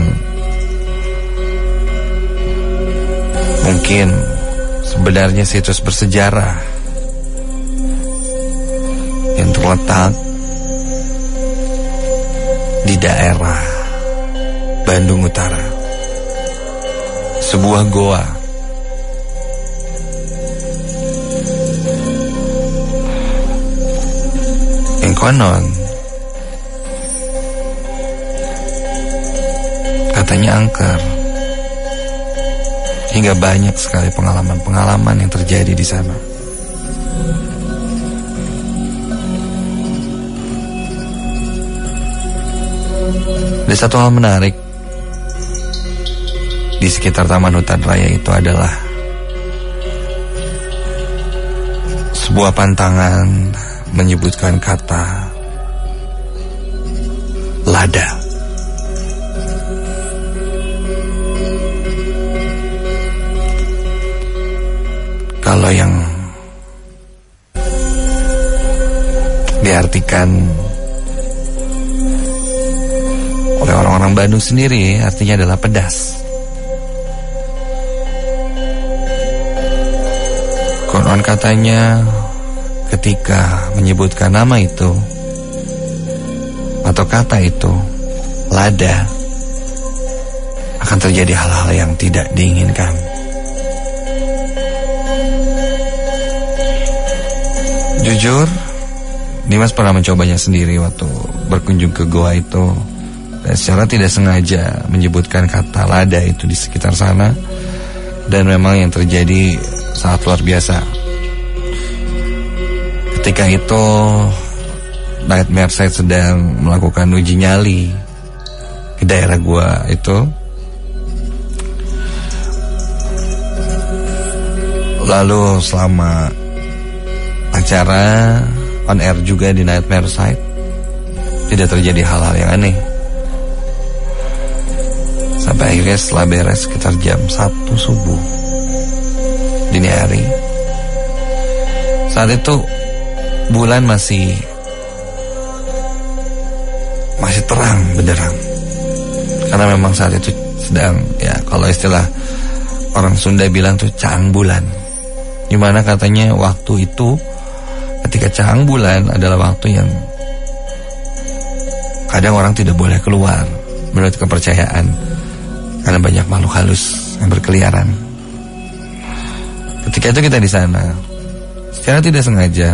mungkin sebenarnya situs bersejarah yang terletak di daerah Bandung Utara. Sebuah goa yang konon katanya angker, hingga banyak sekali pengalaman-pengalaman yang terjadi di sana. Ada satu hal menarik di sekitar Taman Hutan Raya itu adalah sebuah pantangan menyebutkan kata lada. Kalau yang diartikan oleh orang-orang Bandung sendiri artinya adalah pedas. Konon katanya ketika menyebutkan nama itu atau kata itu, lada, akan terjadi hal-hal yang tidak diinginkan. Jujur, Dimas pernah mencobanya sendiri waktu berkunjung ke goa itu, dan secara tidak sengaja menyebutkan kata lada itu di sekitar sana, dan memang yang terjadi sangat luar biasa. Ketika itu Nightmare Side sedang melakukan uji nyali ke daerah gua itu, lalu selama acara on air juga di Nightmare Side tidak terjadi hal-hal yang aneh. Sampai akhirnya setelah beres sekitar jam 1 subuh dini hari, saat itu bulan masih terang benderang, karena memang saat itu sedang, ya kalau istilah orang Sunda bilang tuh caang bulan, dimana katanya waktu itu ketika caang bulan adalah waktu yang kadang orang tidak boleh keluar menurut kepercayaan, karena banyak makhluk halus yang berkeliaran. Ketika itu kita di sana, secara tidak sengaja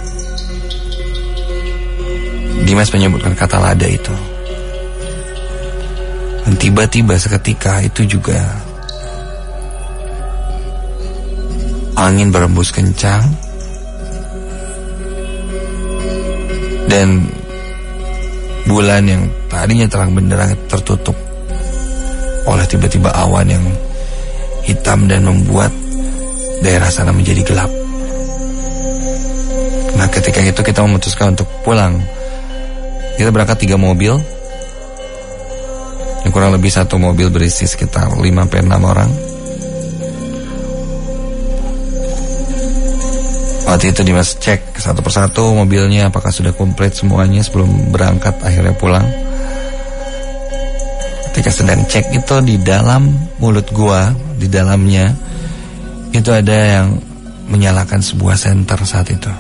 Dimas menyebutkan kata lada itu. Dan tiba-tiba seketika itu juga angin berembus kencang, dan bulan yang tadinya terang benderang tertutup oleh tiba-tiba awan yang hitam dan membuat daerah sana menjadi gelap. Nah, ketika itu kita memutuskan untuk pulang. Kita berangkat 3 mobil, yang kurang lebih 1 mobil berisi sekitar 5-6 orang. Waktu itu Dimas cek satu persatu mobilnya apakah sudah komplit semuanya sebelum berangkat akhirnya pulang. Ketika sedang cek itu, di dalam mulut gua, di dalamnya itu ada yang menyalakan sebuah senter saat itu.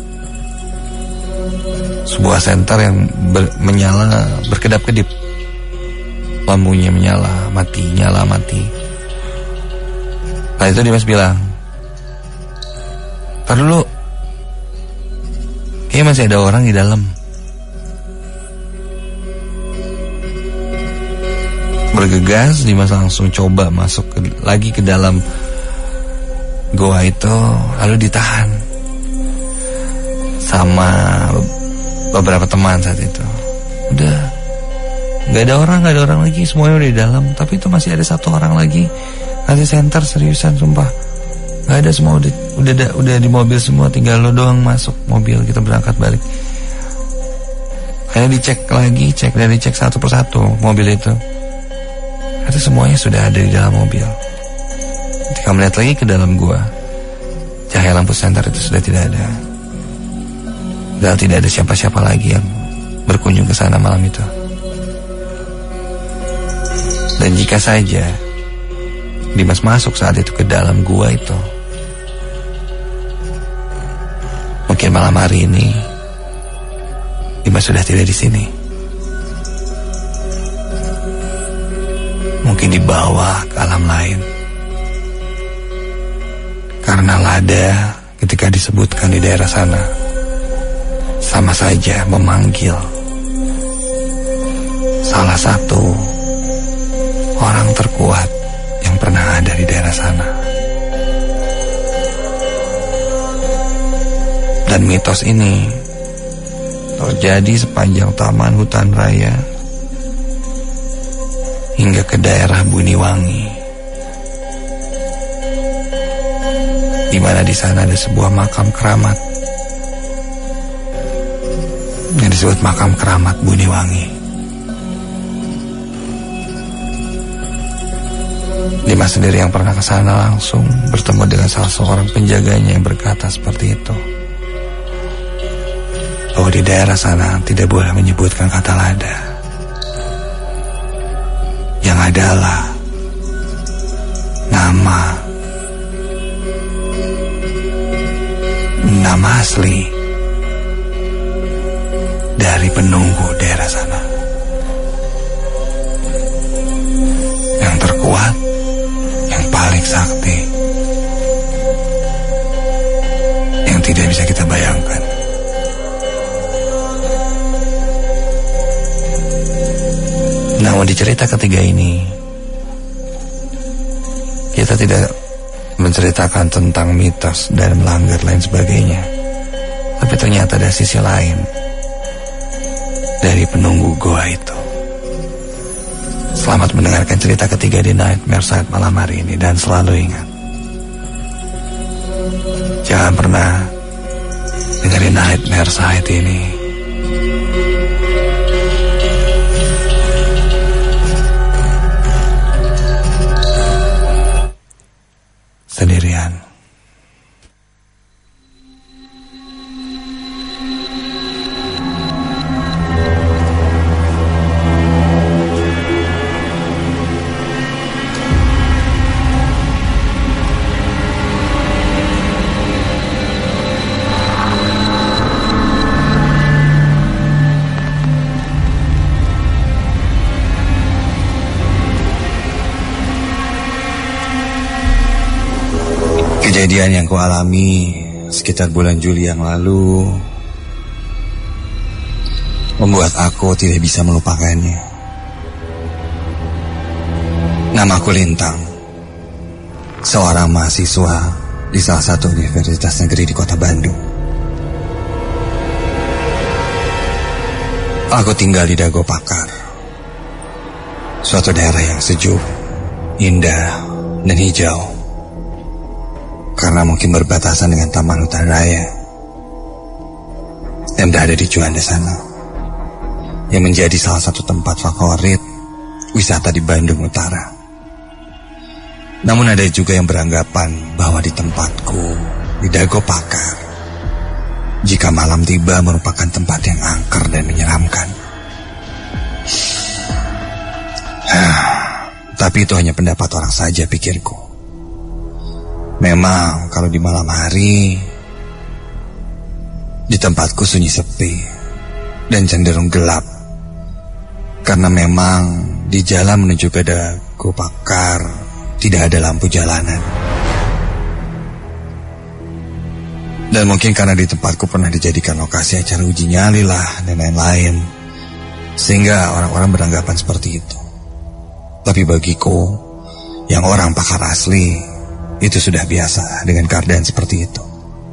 Sebuah senter yang menyala berkedap-kedip, lampunya menyala mati, nyala mati. Nah itu Dimas bilang, "Tar dulu, kayaknya masih ada orang di dalam." Bergegas Dimas langsung coba masuk lagi ke dalam goa itu, lalu ditahan sama beberapa teman saat itu. Udah nggak ada orang lagi, semuanya udah di dalam. Tapi itu masih ada 1 orang lagi, kasih senter, seriusan sumpah. Nggak ada, semua udah di mobil semua, tinggal lo doang masuk mobil, kita berangkat balik. Akhirnya dicek satu persatu mobil itu. Itu semuanya sudah ada di dalam mobil. Ketika melihat lagi ke dalam gua, cahaya lampu senter itu sudah tidak ada. Dan tidak ada siapa-siapa lagi yang berkunjung ke sana malam itu. Dan jika saja Dimas masuk saat itu ke dalam gua itu, mungkin malam hari ini Dimas sudah tidak di sini. Mungkin dibawa ke alam lain. Karena lada ketika disebutkan di daerah sana sama saja memanggil salah satu orang terkuat yang pernah ada di daerah sana. Dan mitos ini terjadi sepanjang Taman Hutan Raya hingga ke daerah Buniwangi mana di sana ada sebuah makam keramat yang disebut makam keramat Buniwangi. Dimas sendiri yang pernah ke sana langsung bertemu dengan salah seorang penjaganya yang berkata seperti itu, bahwa di daerah sana tidak boleh menyebutkan kata lada. Yang adalah nama asli dari penunggu daerah sana. Yang terkuat, yang paling sakti, yang tidak bisa kita bayangkan. Namun di cerita ketiga ini, kita tidak menceritakan tentang mitos dan melanggar lain sebagainya, tapi ternyata ada sisi lain dari penunggu goa itu. Selamat mendengarkan cerita ketiga di Nightmare Side malam hari ini, dan selalu ingat, jangan pernah dengerin Nightmare Side ini sendirian. Kejadian yang kualami sekitar bulan Juli yang lalu membuat aku tidak bisa melupakannya. Namaku Lintang, seorang mahasiswa di salah satu universitas negeri di kota Bandung. Aku tinggal di Dago Pakar, suatu daerah yang sejuk, indah, dan hijau, karena mungkin berbatasan dengan Taman Hutan Raya yang berada di Juanda sana, yang menjadi salah satu tempat favorit wisata di Bandung Utara. Namun ada juga yang beranggapan bahwa di tempatku, di Dago Pakar, jika malam tiba merupakan tempat yang angker dan menyeramkan. Tapi itu hanya pendapat orang saja, pikirku. Memang kalau di malam hari di tempatku sunyi sepi dan cenderung gelap, karena memang di jalan menuju ke Dago Pakar tidak ada lampu jalanan. Dan mungkin karena di tempatku pernah dijadikan lokasi acara uji nyali lah dan lain-lain, sehingga orang-orang beranggapan seperti itu. Tapi bagiku, yang orang pakar asli, itu sudah biasa dengan keadaan seperti itu.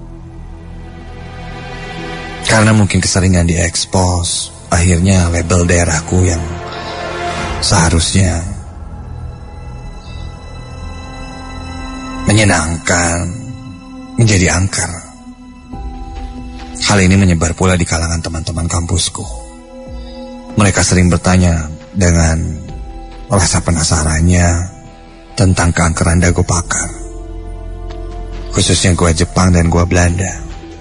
Karena mungkin keseringan diekspos, akhirnya label daerahku yang seharusnya menyenangkan menjadi angker. Hal ini menyebar pula di kalangan teman-teman kampusku. Mereka sering bertanya dengan rasa penasarannya tentang keangkeran Dago Pakar, khususnya gua Jepang dan gua Belanda.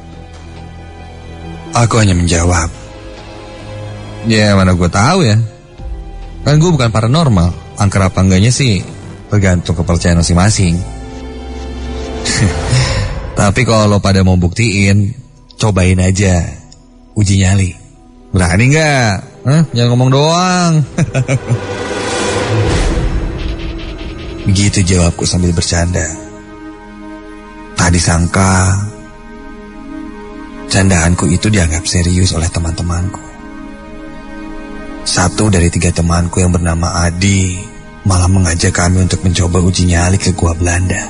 Aku hanya menjawab, ya mana gua tahu ya, kan gua bukan paranormal. Angker apa enggaknya sih tergantung kepercayaan masing-masing. Tapi kalau lo pada mau buktiin, cobain aja uji nyali. Berani nggak? Jangan ngomong doang. Begitu jawabku sambil bercanda. Tak disangka candaanku itu dianggap serius oleh teman-temanku. Satu dari 3 temanku yang bernama Adi malah mengajak kami untuk mencoba uji nyali ke gua Belanda.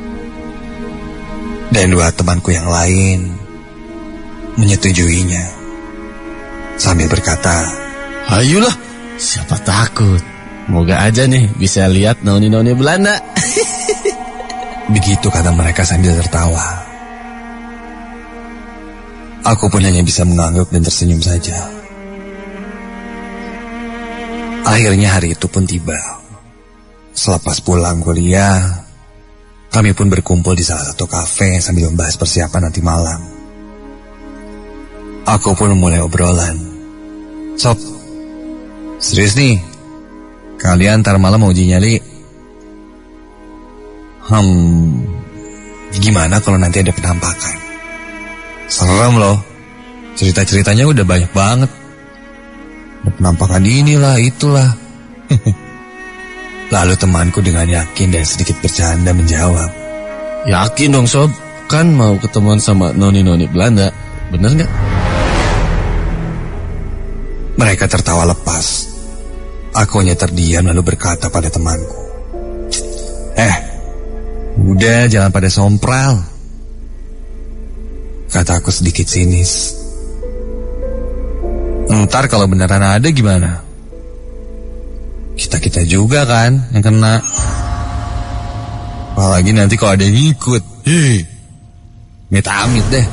Dan 2 temanku yang lain menyetujuinya sambil berkata, ayolah, siapa takut. Moga aja nih bisa lihat noni-noni Belanda. Begitu kata mereka sambil tertawa. Aku pun hanya bisa mengangguk dan tersenyum saja. Akhirnya hari itu pun tiba. Selepas pulang kuliah, kami pun berkumpul di salah satu kafe sambil membahas persiapan nanti malam. Aku pun mulai obrolan. Sob, serius nih, kalian ntar malam mau uji nyali? Gimana kalau nanti ada penampakan? Serem loh, cerita-ceritanya udah banyak banget. Ada penampakan inilah, itulah. Lalu temanku dengan yakin dan sedikit bercanda menjawab, Yakin dong sob, kan mau ketemuan sama noni-noni Belanda, bener gak? Mereka tertawa lepas. Aku hanya terdiam lalu berkata pada temanku, udah jangan pada sompral. Kata aku sedikit sinis. Ntar kalau beneran ada gimana? Kita juga kan yang kena. Apalagi nanti kalau ada yang ikut. Amit-amit deh.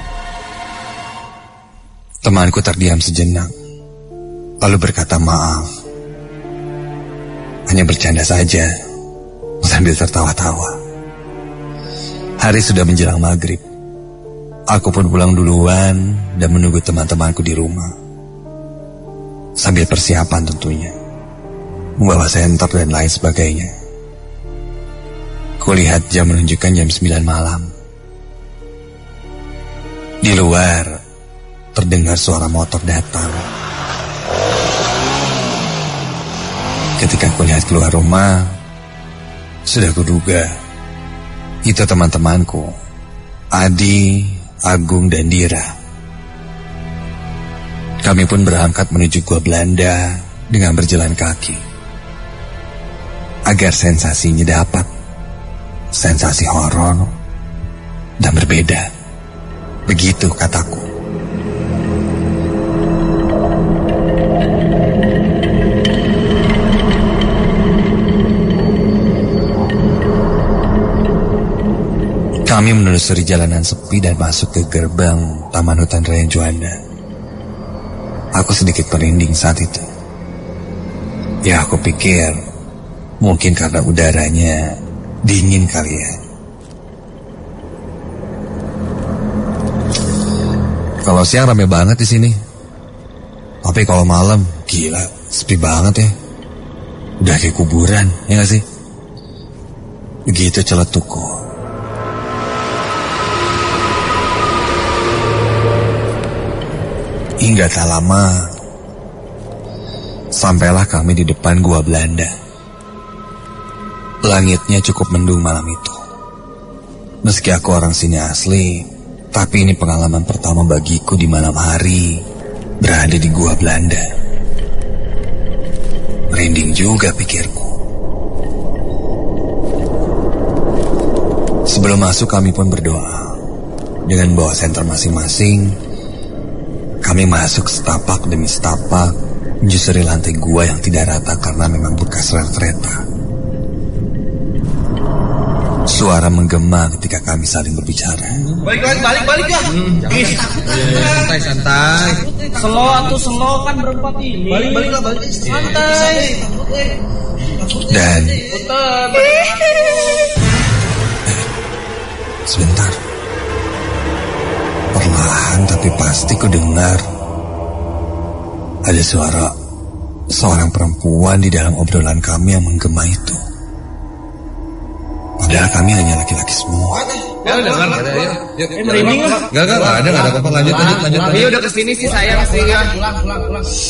Temanku terdiam sejenak, lalu berkata maaf. Hanya bercanda saja, sambil tertawa-tawa. Hari sudah menjelang maghrib. Aku pun pulang duluan dan menunggu teman-temanku di rumah. Sambil persiapan tentunya, membawa senter dan lain sebagainya. Kulihat jam menunjukkan jam 9 malam. Di luar terdengar suara motor datang. Ketika kulihat keluar rumah, sudah kuduga itu teman-temanku, Adi, Agung, dan Dira. Kami pun berangkat menuju Gua Belanda dengan berjalan kaki. Agar sensasinya dapat. Sensasi horor dan berbeda. Begitu kataku. Kami menelusuri jalanan sepi dan masuk ke gerbang Taman Hutan Raya Juanda. Aku sedikit merinding saat itu. Ya, aku pikir mungkin karena udaranya dingin kali ya. Kalau siang rame banget di sini. Tapi kalau malam, gila, sepi banget ya. Udah kayak kuburan, ya gak sih? Begitu celetukku. Hingga tak lama, sampailah kami di depan Gua Belanda. Langitnya cukup mendung malam itu. Meski aku orang sini asli, tapi ini pengalaman pertama bagiku di malam hari berada di Gua Belanda. Merinding juga pikirku. Sebelum masuk kami pun berdoa. Dengan bawa senter masing-masing, kami masuk setapak demi setapak, menyusuri lantai gua yang tidak rata karena memang bekas rel kereta. Suara menggema ketika kami saling berbicara. Balik ya. Santai. Slow kan berempat ini. Balik. Santai. Dan sebentar. Perlahan tapi pasti ku dengar ada suara seorang perempuan di dalam obrolan kami yang menggema itu. Padahal kami hanya laki-laki semua. Merinding lah. Gak ada apa-apa. Lanjut. Iya udah kesini sih saya pasti ya. Pulang.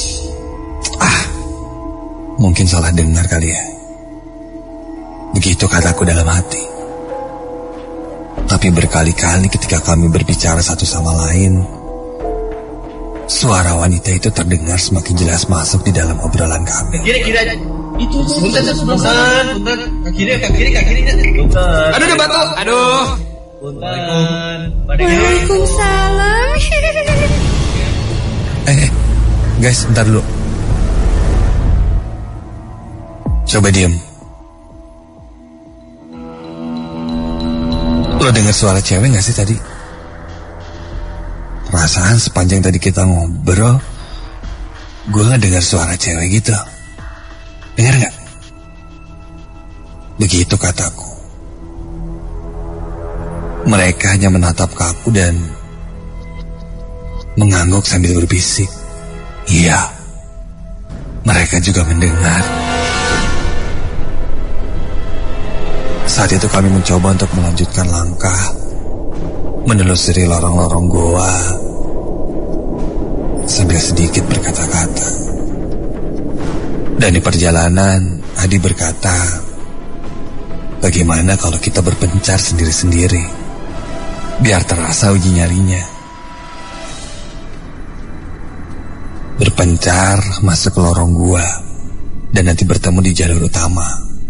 Mungkin salah dengar kali ya. Begitu kataku dalam hati. Tapi berkali-kali ketika kami berbicara satu sama lain, suara wanita itu terdengar semakin jelas masuk di dalam obrolan kami. Kiri aja. Itu punten. Kiri. Punten. Aduh udah batu. Aduh. Punten. Waalaikumsalam. Guys, bentar dulu. Coba diem. Lo dengar suara cewek gak sih tadi? Perasaan sepanjang tadi kita ngobrol, gue gak dengar suara cewek gitu. Dengar gak? Begitu kataku. Mereka hanya menatap ke aku dan mengangguk sambil berbisik. Iya, mereka juga mendengar. Saat itu kami mencoba untuk melanjutkan langkah, menelusuri lorong-lorong goa sambil sedikit berkata-kata. Dan di perjalanan, Adi berkata, bagaimana kalau kita berpencar sendiri-sendiri, biar terasa uji nyalinya. Berpencar masuk ke lorong gua dan nanti bertemu di jalur utama.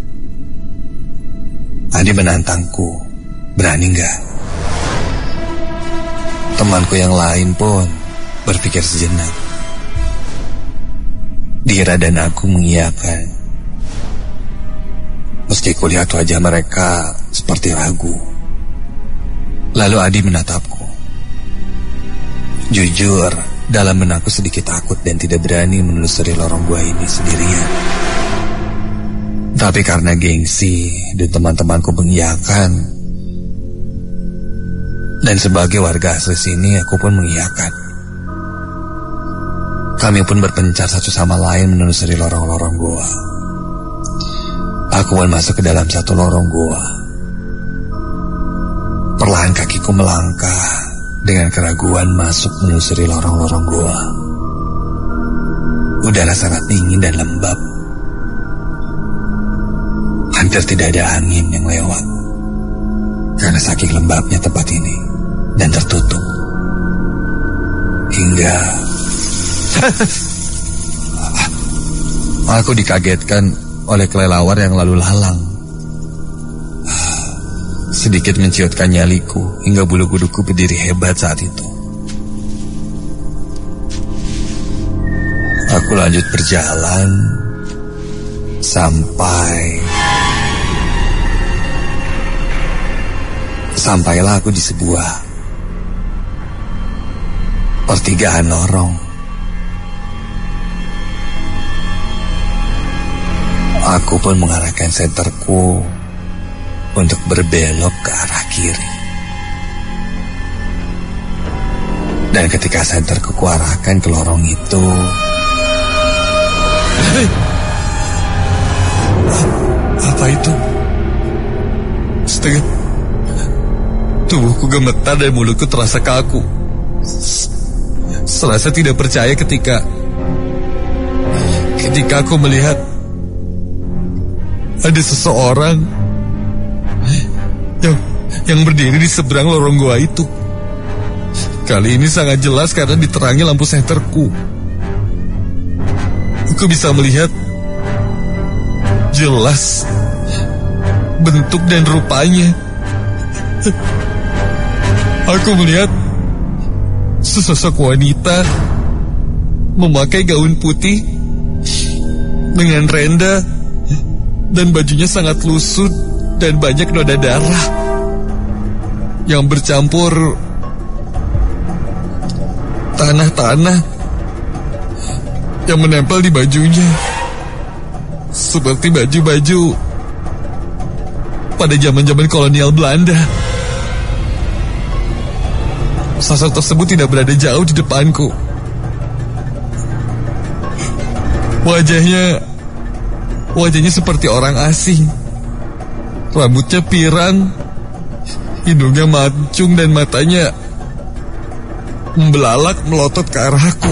Adi menantangku, berani gak? Temanku yang lain pun berpikir sejenak. Dira dan aku mengiyakan. Meski kulihat wajah mereka seperti ragu. Lalu Adi menatapku. Jujur, dalam benakku sedikit takut dan tidak berani menelusuri lorong gua ini sendirian. Tapi karena gengsi dan teman-temanku mengiyakan, dan sebagai warga asli sini aku pun mengiyakan. Kami pun berpencar satu sama lain menelusuri lorong-lorong gua. Aku pun masuk ke dalam satu lorong gua. Perlahan kakiku melangkah dengan keraguan masuk menelusuri lorong-lorong gua. Udara sangat dingin dan lembab. Hampir tidak ada angin yang lewat karena saking lembabnya tempat ini dan tertutup. Hingga aku dikagetkan oleh kelelawar yang lalu lalang. Sedikit menciutkan nyaliku hingga bulu kuduku berdiri hebat saat itu. Aku lanjut berjalan sampailah aku di sebuah pertigaan lorong. Aku pun mengarahkan senterku untuk berbelok ke arah kiri. Dan ketika senterku kuarahkan ke lorong itu, apa itu? Setengah tubuhku gemetar dan mulutku terasa kaku. Serasa tidak percaya ketika aku melihat ada seseorang yang berdiri di seberang lorong gua itu. Kali ini sangat jelas karena diterangi lampu senterku. Aku bisa melihat jelas bentuk dan rupanya. Aku melihat sesosok wanita memakai gaun putih dengan renda dan bajunya sangat lusuh dan banyak noda darah yang bercampur tanah-tanah yang menempel di bajunya, seperti baju-baju pada zaman-zaman kolonial Belanda. Sosok tersebut tidak berada jauh di depanku. Wajahnya seperti orang asing. Rambutnya pirang, hidungnya mancung dan matanya membelalak melotot ke arahku.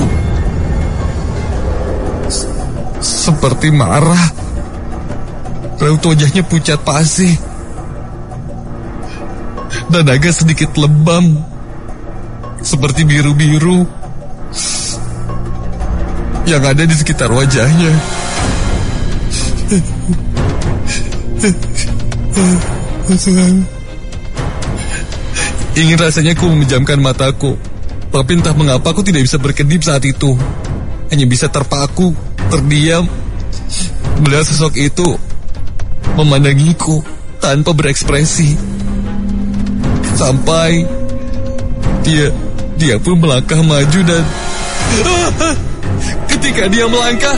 Seperti marah. Raut wajahnya pucat pasih dan agak sedikit lebam, seperti biru-biru yang ada di sekitar wajahnya. Ingin rasanya ku memejamkan mataku, tapi entah mengapa aku tidak bisa berkedip saat itu. Hanya bisa terpaku, terdiam, melihat sosok itu memandangiku tanpa berekspresi. Sampai dia pun melangkah maju dan ketika dia melangkah,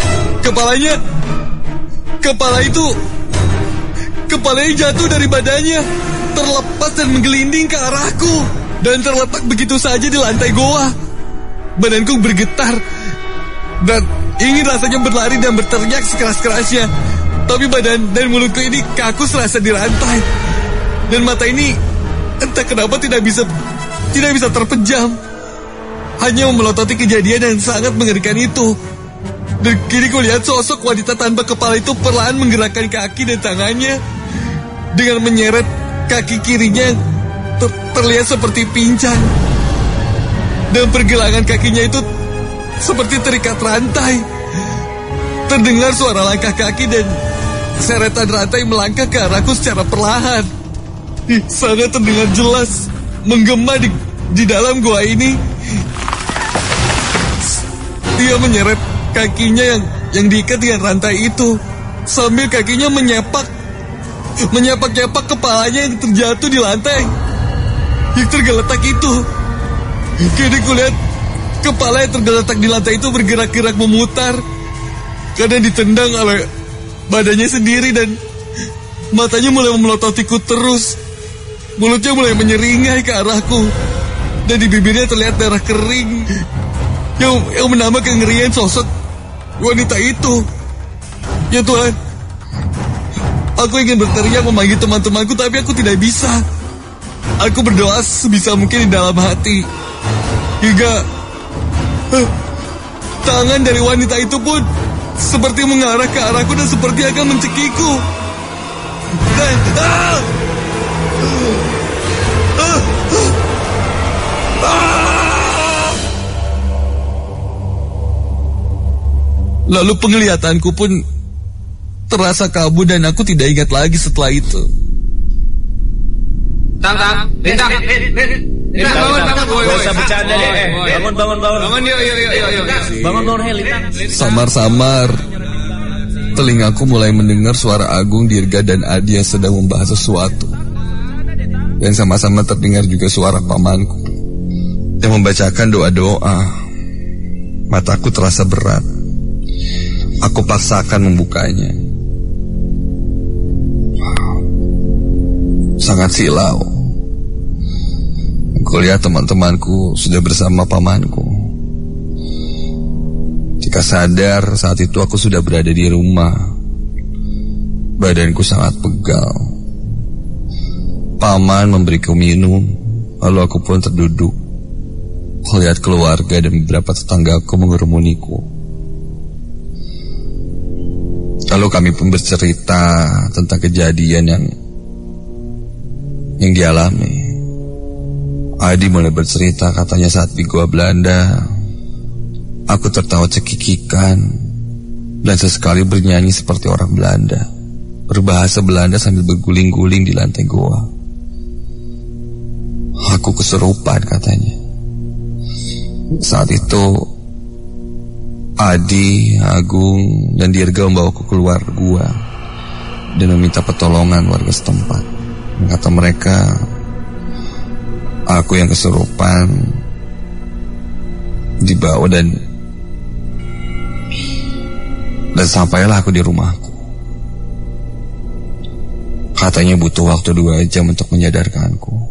kepalanya jatuh dari badannya, terlepas dan menggelinding ke arahku dan terletak begitu saja di lantai goa. Badanku bergetar dan ingin rasanya berlari dan berteriak sekeras-kerasnya, tapi badan dan mulutku ini kaku serasa dirantai dan mata ini entah kenapa tidak bisa terpejam, hanya memelototi kejadian yang sangat mengerikan itu. Dan kini kulihat sosok wanita tanpa kepala itu perlahan menggerakkan kaki dan tangannya dengan menyeret kaki kirinya yang terlihat seperti pincang, dan pergelangan kakinya itu seperti terikat rantai. Terdengar suara langkah kaki dan seretan rantai melangkah ke arahku secara perlahan. Sangat terdengar jelas menggema di dalam gua ini. Dia menyeret kakinya yang diikat dengan rantai itu, sambil kakinya menyepak-nyepak kepalanya yang terjatuh di lantai yang tergeletak itu. Kini kulihat kepala yang tergeletak di lantai itu bergerak-gerak memutar karena ditendang oleh badannya sendiri, dan matanya mulai memelototiku terus. Mulutnya mulai menyeringai ke arahku dan di bibirnya terlihat darah kering yang menambah kengerian sosok wanita itu. Ya Tuhan, aku ingin berteriak memanggil teman-temanku, tapi aku tidak bisa. Aku berdoa sebisa mungkin di dalam hati, hingga tangan dari wanita itu pun seperti mengarah ke arahku dan seperti akan mencekiku. Dan lalu penglihatanku pun terasa kabur dan aku tidak ingat lagi setelah itu. Lintang, bangun, gak usah bercanda deh. Bangun, yuk. Bangun, Lintang. Samar-samar telingaku mulai mendengar suara Agung, Dirga, dan Adi yang sedang membahas sesuatu. Dan sama-sama terdengar juga suara pamanku yang membacakan doa-doa. Mataku terasa berat. Aku paksakan membukanya. Sangat silau. Aku lihat teman-temanku sudah bersama pamanku. Jika sadar, saat itu aku sudah berada di rumah. Badanku sangat pegal. Paman memberiku minum, lalu aku pun terduduk melihat keluarga dan beberapa tetanggaku mengerumuniku. Lalu kami pun bercerita tentang kejadian yang dialami. Adi mulai bercerita, katanya saat di Goa Belanda, aku tertawa cekikikan dan sesekali bernyanyi seperti orang Belanda, berbahasa Belanda sambil berguling-guling di lantai goa. Aku kesurupan, katanya. Saat itu Adi, Agung, dan Dirga membawaku keluar gua dan meminta pertolongan warga setempat. Kata mereka, aku yang kesurupan dibawa dan sampailah aku di rumahku. Katanya butuh waktu 2 jam untuk menyadarkanku.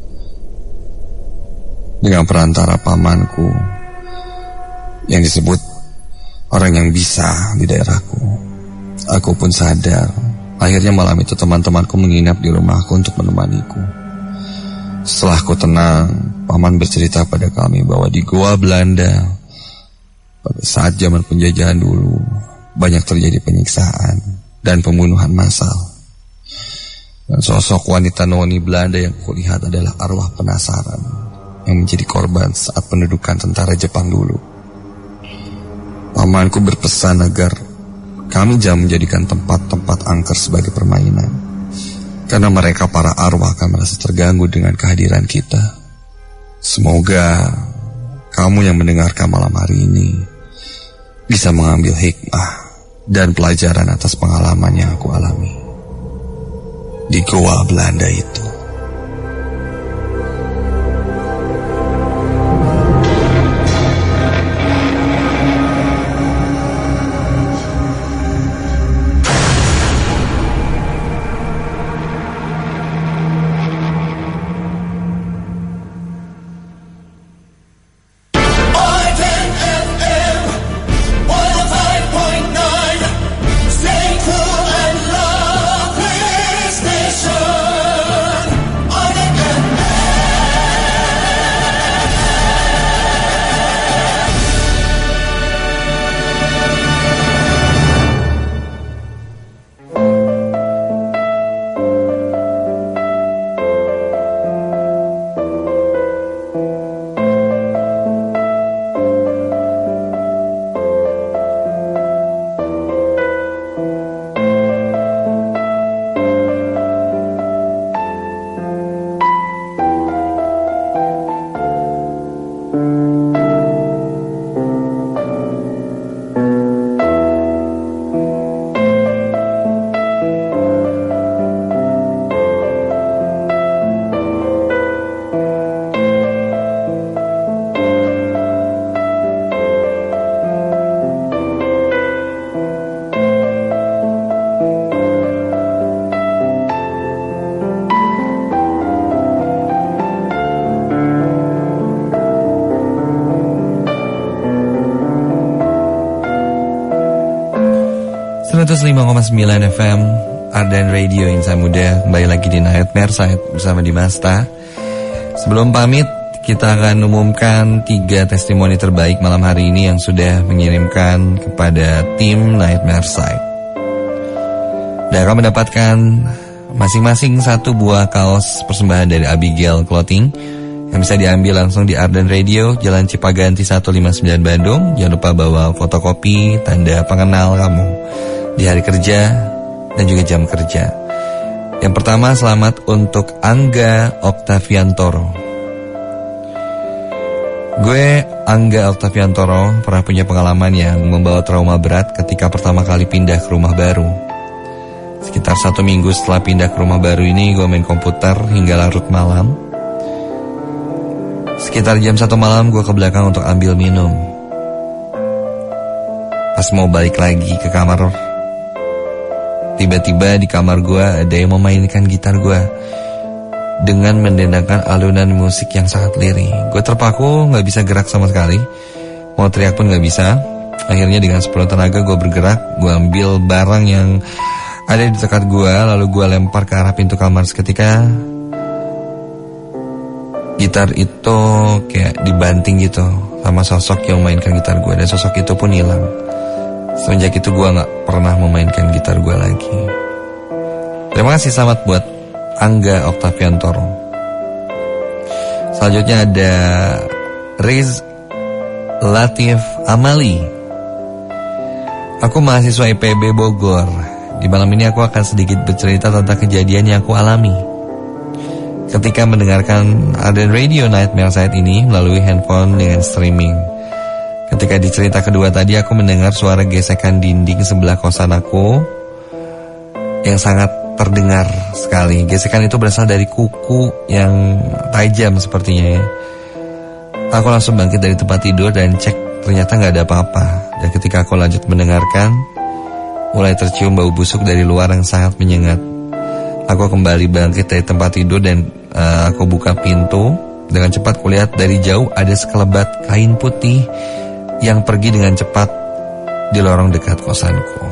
Dengan perantara pamanku yang disebut orang yang bisa di daerahku, aku pun sadar. Akhirnya malam itu teman-temanku menginap di rumahku untuk menemaniku. Setelah aku tenang, paman bercerita pada kami bahwa di Goa Belanda pada saat zaman penjajahan dulu banyak terjadi penyiksaan dan pembunuhan massal. Dan sosok wanita noni Belanda yang kulihat adalah arwah penasaran yang menjadi korban saat pendudukan tentara Jepang dulu. Pamanku berpesan agar kami jangan menjadikan tempat-tempat angker sebagai permainan, karena mereka para arwah akan merasa terganggu dengan kehadiran kita. Semoga kamu yang mendengarkan malam hari ini bisa mengambil hikmah dan pelajaran atas pengalaman yang aku alami di Goa Belanda itu. 105,9 FM Ardan Radio Insan Muda. Kembali lagi di Nightmare Side bersama Dimasta. Sebelum pamit, kita akan umumkan 3 testimoni terbaik malam hari ini yang sudah mengirimkan kepada tim Nightmare Side. Dan akan mendapatkan masing-masing 1 buah kaos persembahan dari Abigail Clothing yang bisa diambil langsung di Ardan Radio, Jalan Cipaganti 159 Bandung. Jangan lupa bawa fotokopi tanda pengenal kamu di hari kerja dan juga jam kerja. Yang pertama, selamat untuk Angga Oktaviantoro. Gue Angga Oktaviantoro pernah punya pengalaman yang membawa trauma berat ketika pertama kali pindah ke rumah baru. Sekitar 1 minggu setelah pindah ke rumah baru ini, gue main komputer hingga larut malam. Sekitar jam 1 malam gue ke belakang untuk ambil minum. Pas mau balik lagi ke kamar, tiba-tiba di kamar gue ada yang memainkan gitar gue dengan mendendangkan alunan musik yang sangat lirih. Gue terpaku, gak bisa gerak sama sekali. Mau teriak pun gak bisa. Akhirnya dengan sepenuh tenaga gue bergerak. Gue ambil barang yang ada di dekat gue, lalu gue lempar ke arah pintu kamar. Seketika gitar itu kayak dibanting gitu sama sosok yang memainkan gitar gue, dan sosok itu pun hilang. Semenjak itu gue gak pernah memainkan gitar gue lagi. Terima kasih, selamat buat Angga Oktaviantoro. Selanjutnya ada Riz Latif Amali. Aku mahasiswa IPB Bogor. Di malam ini aku akan sedikit bercerita tentang kejadian yang aku alami ketika mendengarkan Ardan Radio Nightmare Side ini melalui handphone dengan streaming. Ketika di cerita kedua tadi, aku mendengar suara gesekan dinding sebelah kosan aku yang sangat terdengar sekali. Gesekan itu berasal dari kuku yang tajam sepertinya ya. Aku langsung bangkit dari tempat tidur dan cek, ternyata gak ada apa-apa. Dan ketika aku lanjut mendengarkan, mulai tercium bau busuk dari luar yang sangat menyengat. Aku kembali bangkit dari tempat tidur dan aku buka pintu. Dengan cepat kulihat dari jauh ada sekelebat kain putih yang pergi dengan cepat di lorong dekat kosanku.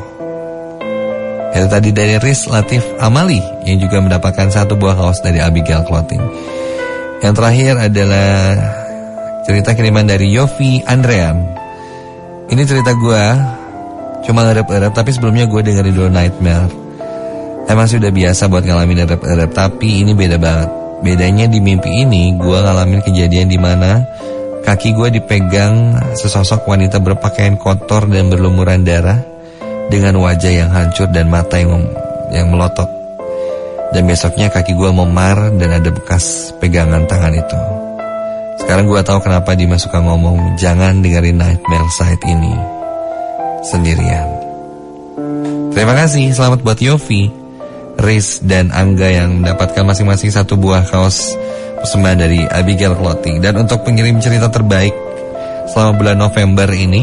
Itu tadi dari Riz Latif Amali yang juga mendapatkan 1 buah kaos dari Abigail Clothing. Yang terakhir adalah cerita kiriman dari Yofi Andrean. Ini cerita gue cuma ngerep-ngerep, tapi sebelumnya gue dengerin dulu Nightmare. Emang sudah biasa buat ngalamin ngerep-ngerep, tapi ini beda banget. Bedanya di mimpi ini gue ngalamin kejadian di mana kaki gue dipegang sesosok wanita berpakaian kotor dan berlumuran darah dengan wajah yang hancur dan mata yang melotot. Dan besoknya kaki gue memar dan ada bekas pegangan tangan itu. Sekarang gue tahu kenapa Dimas suka ngomong jangan dengerin Nightmare Side ini sendirian. Terima kasih, selamat buat Yofi, Riz, dan Angga yang mendapatkan masing-masing 1 buah kaos persembahan dari Abigail Clothing. Dan untuk pengirim cerita terbaik selama bulan November ini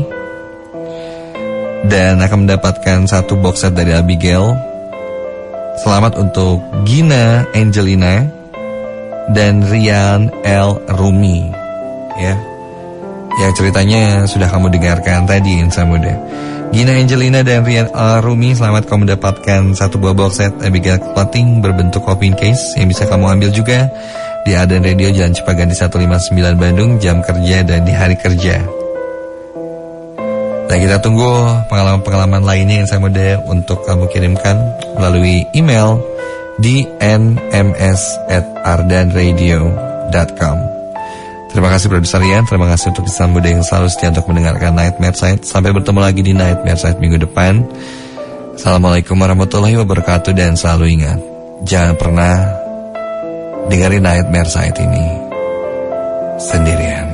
dan akan mendapatkan 1 box set dari Abigail, selamat untuk Gina Angelina dan Rian L. Rumi ya, yang ceritanya sudah kamu dengarkan tadi Insan Muda. Gina Angelina dan Rian L. Rumi, selamat kamu mendapatkan 1 buah box set Abigail Clothing berbentuk coffin case yang bisa kamu ambil juga di Ardan Radio Jalan Cipaganti 159 Bandung, jam kerja dan di hari kerja. Dan kita tunggu pengalaman-pengalaman lainnya Insan Muda untuk kamu kirimkan melalui email di nms@ardanradio.com. Terima kasih produser Rian, terima kasih untuk Insan Muda yang selalu setia untuk mendengarkan Nightmare Side. Sampai bertemu lagi di Nightmare Side minggu depan. Assalamualaikum warahmatullahi wabarakatuh, dan selalu ingat, jangan pernah dengerin Nightmare Side ini sendirian.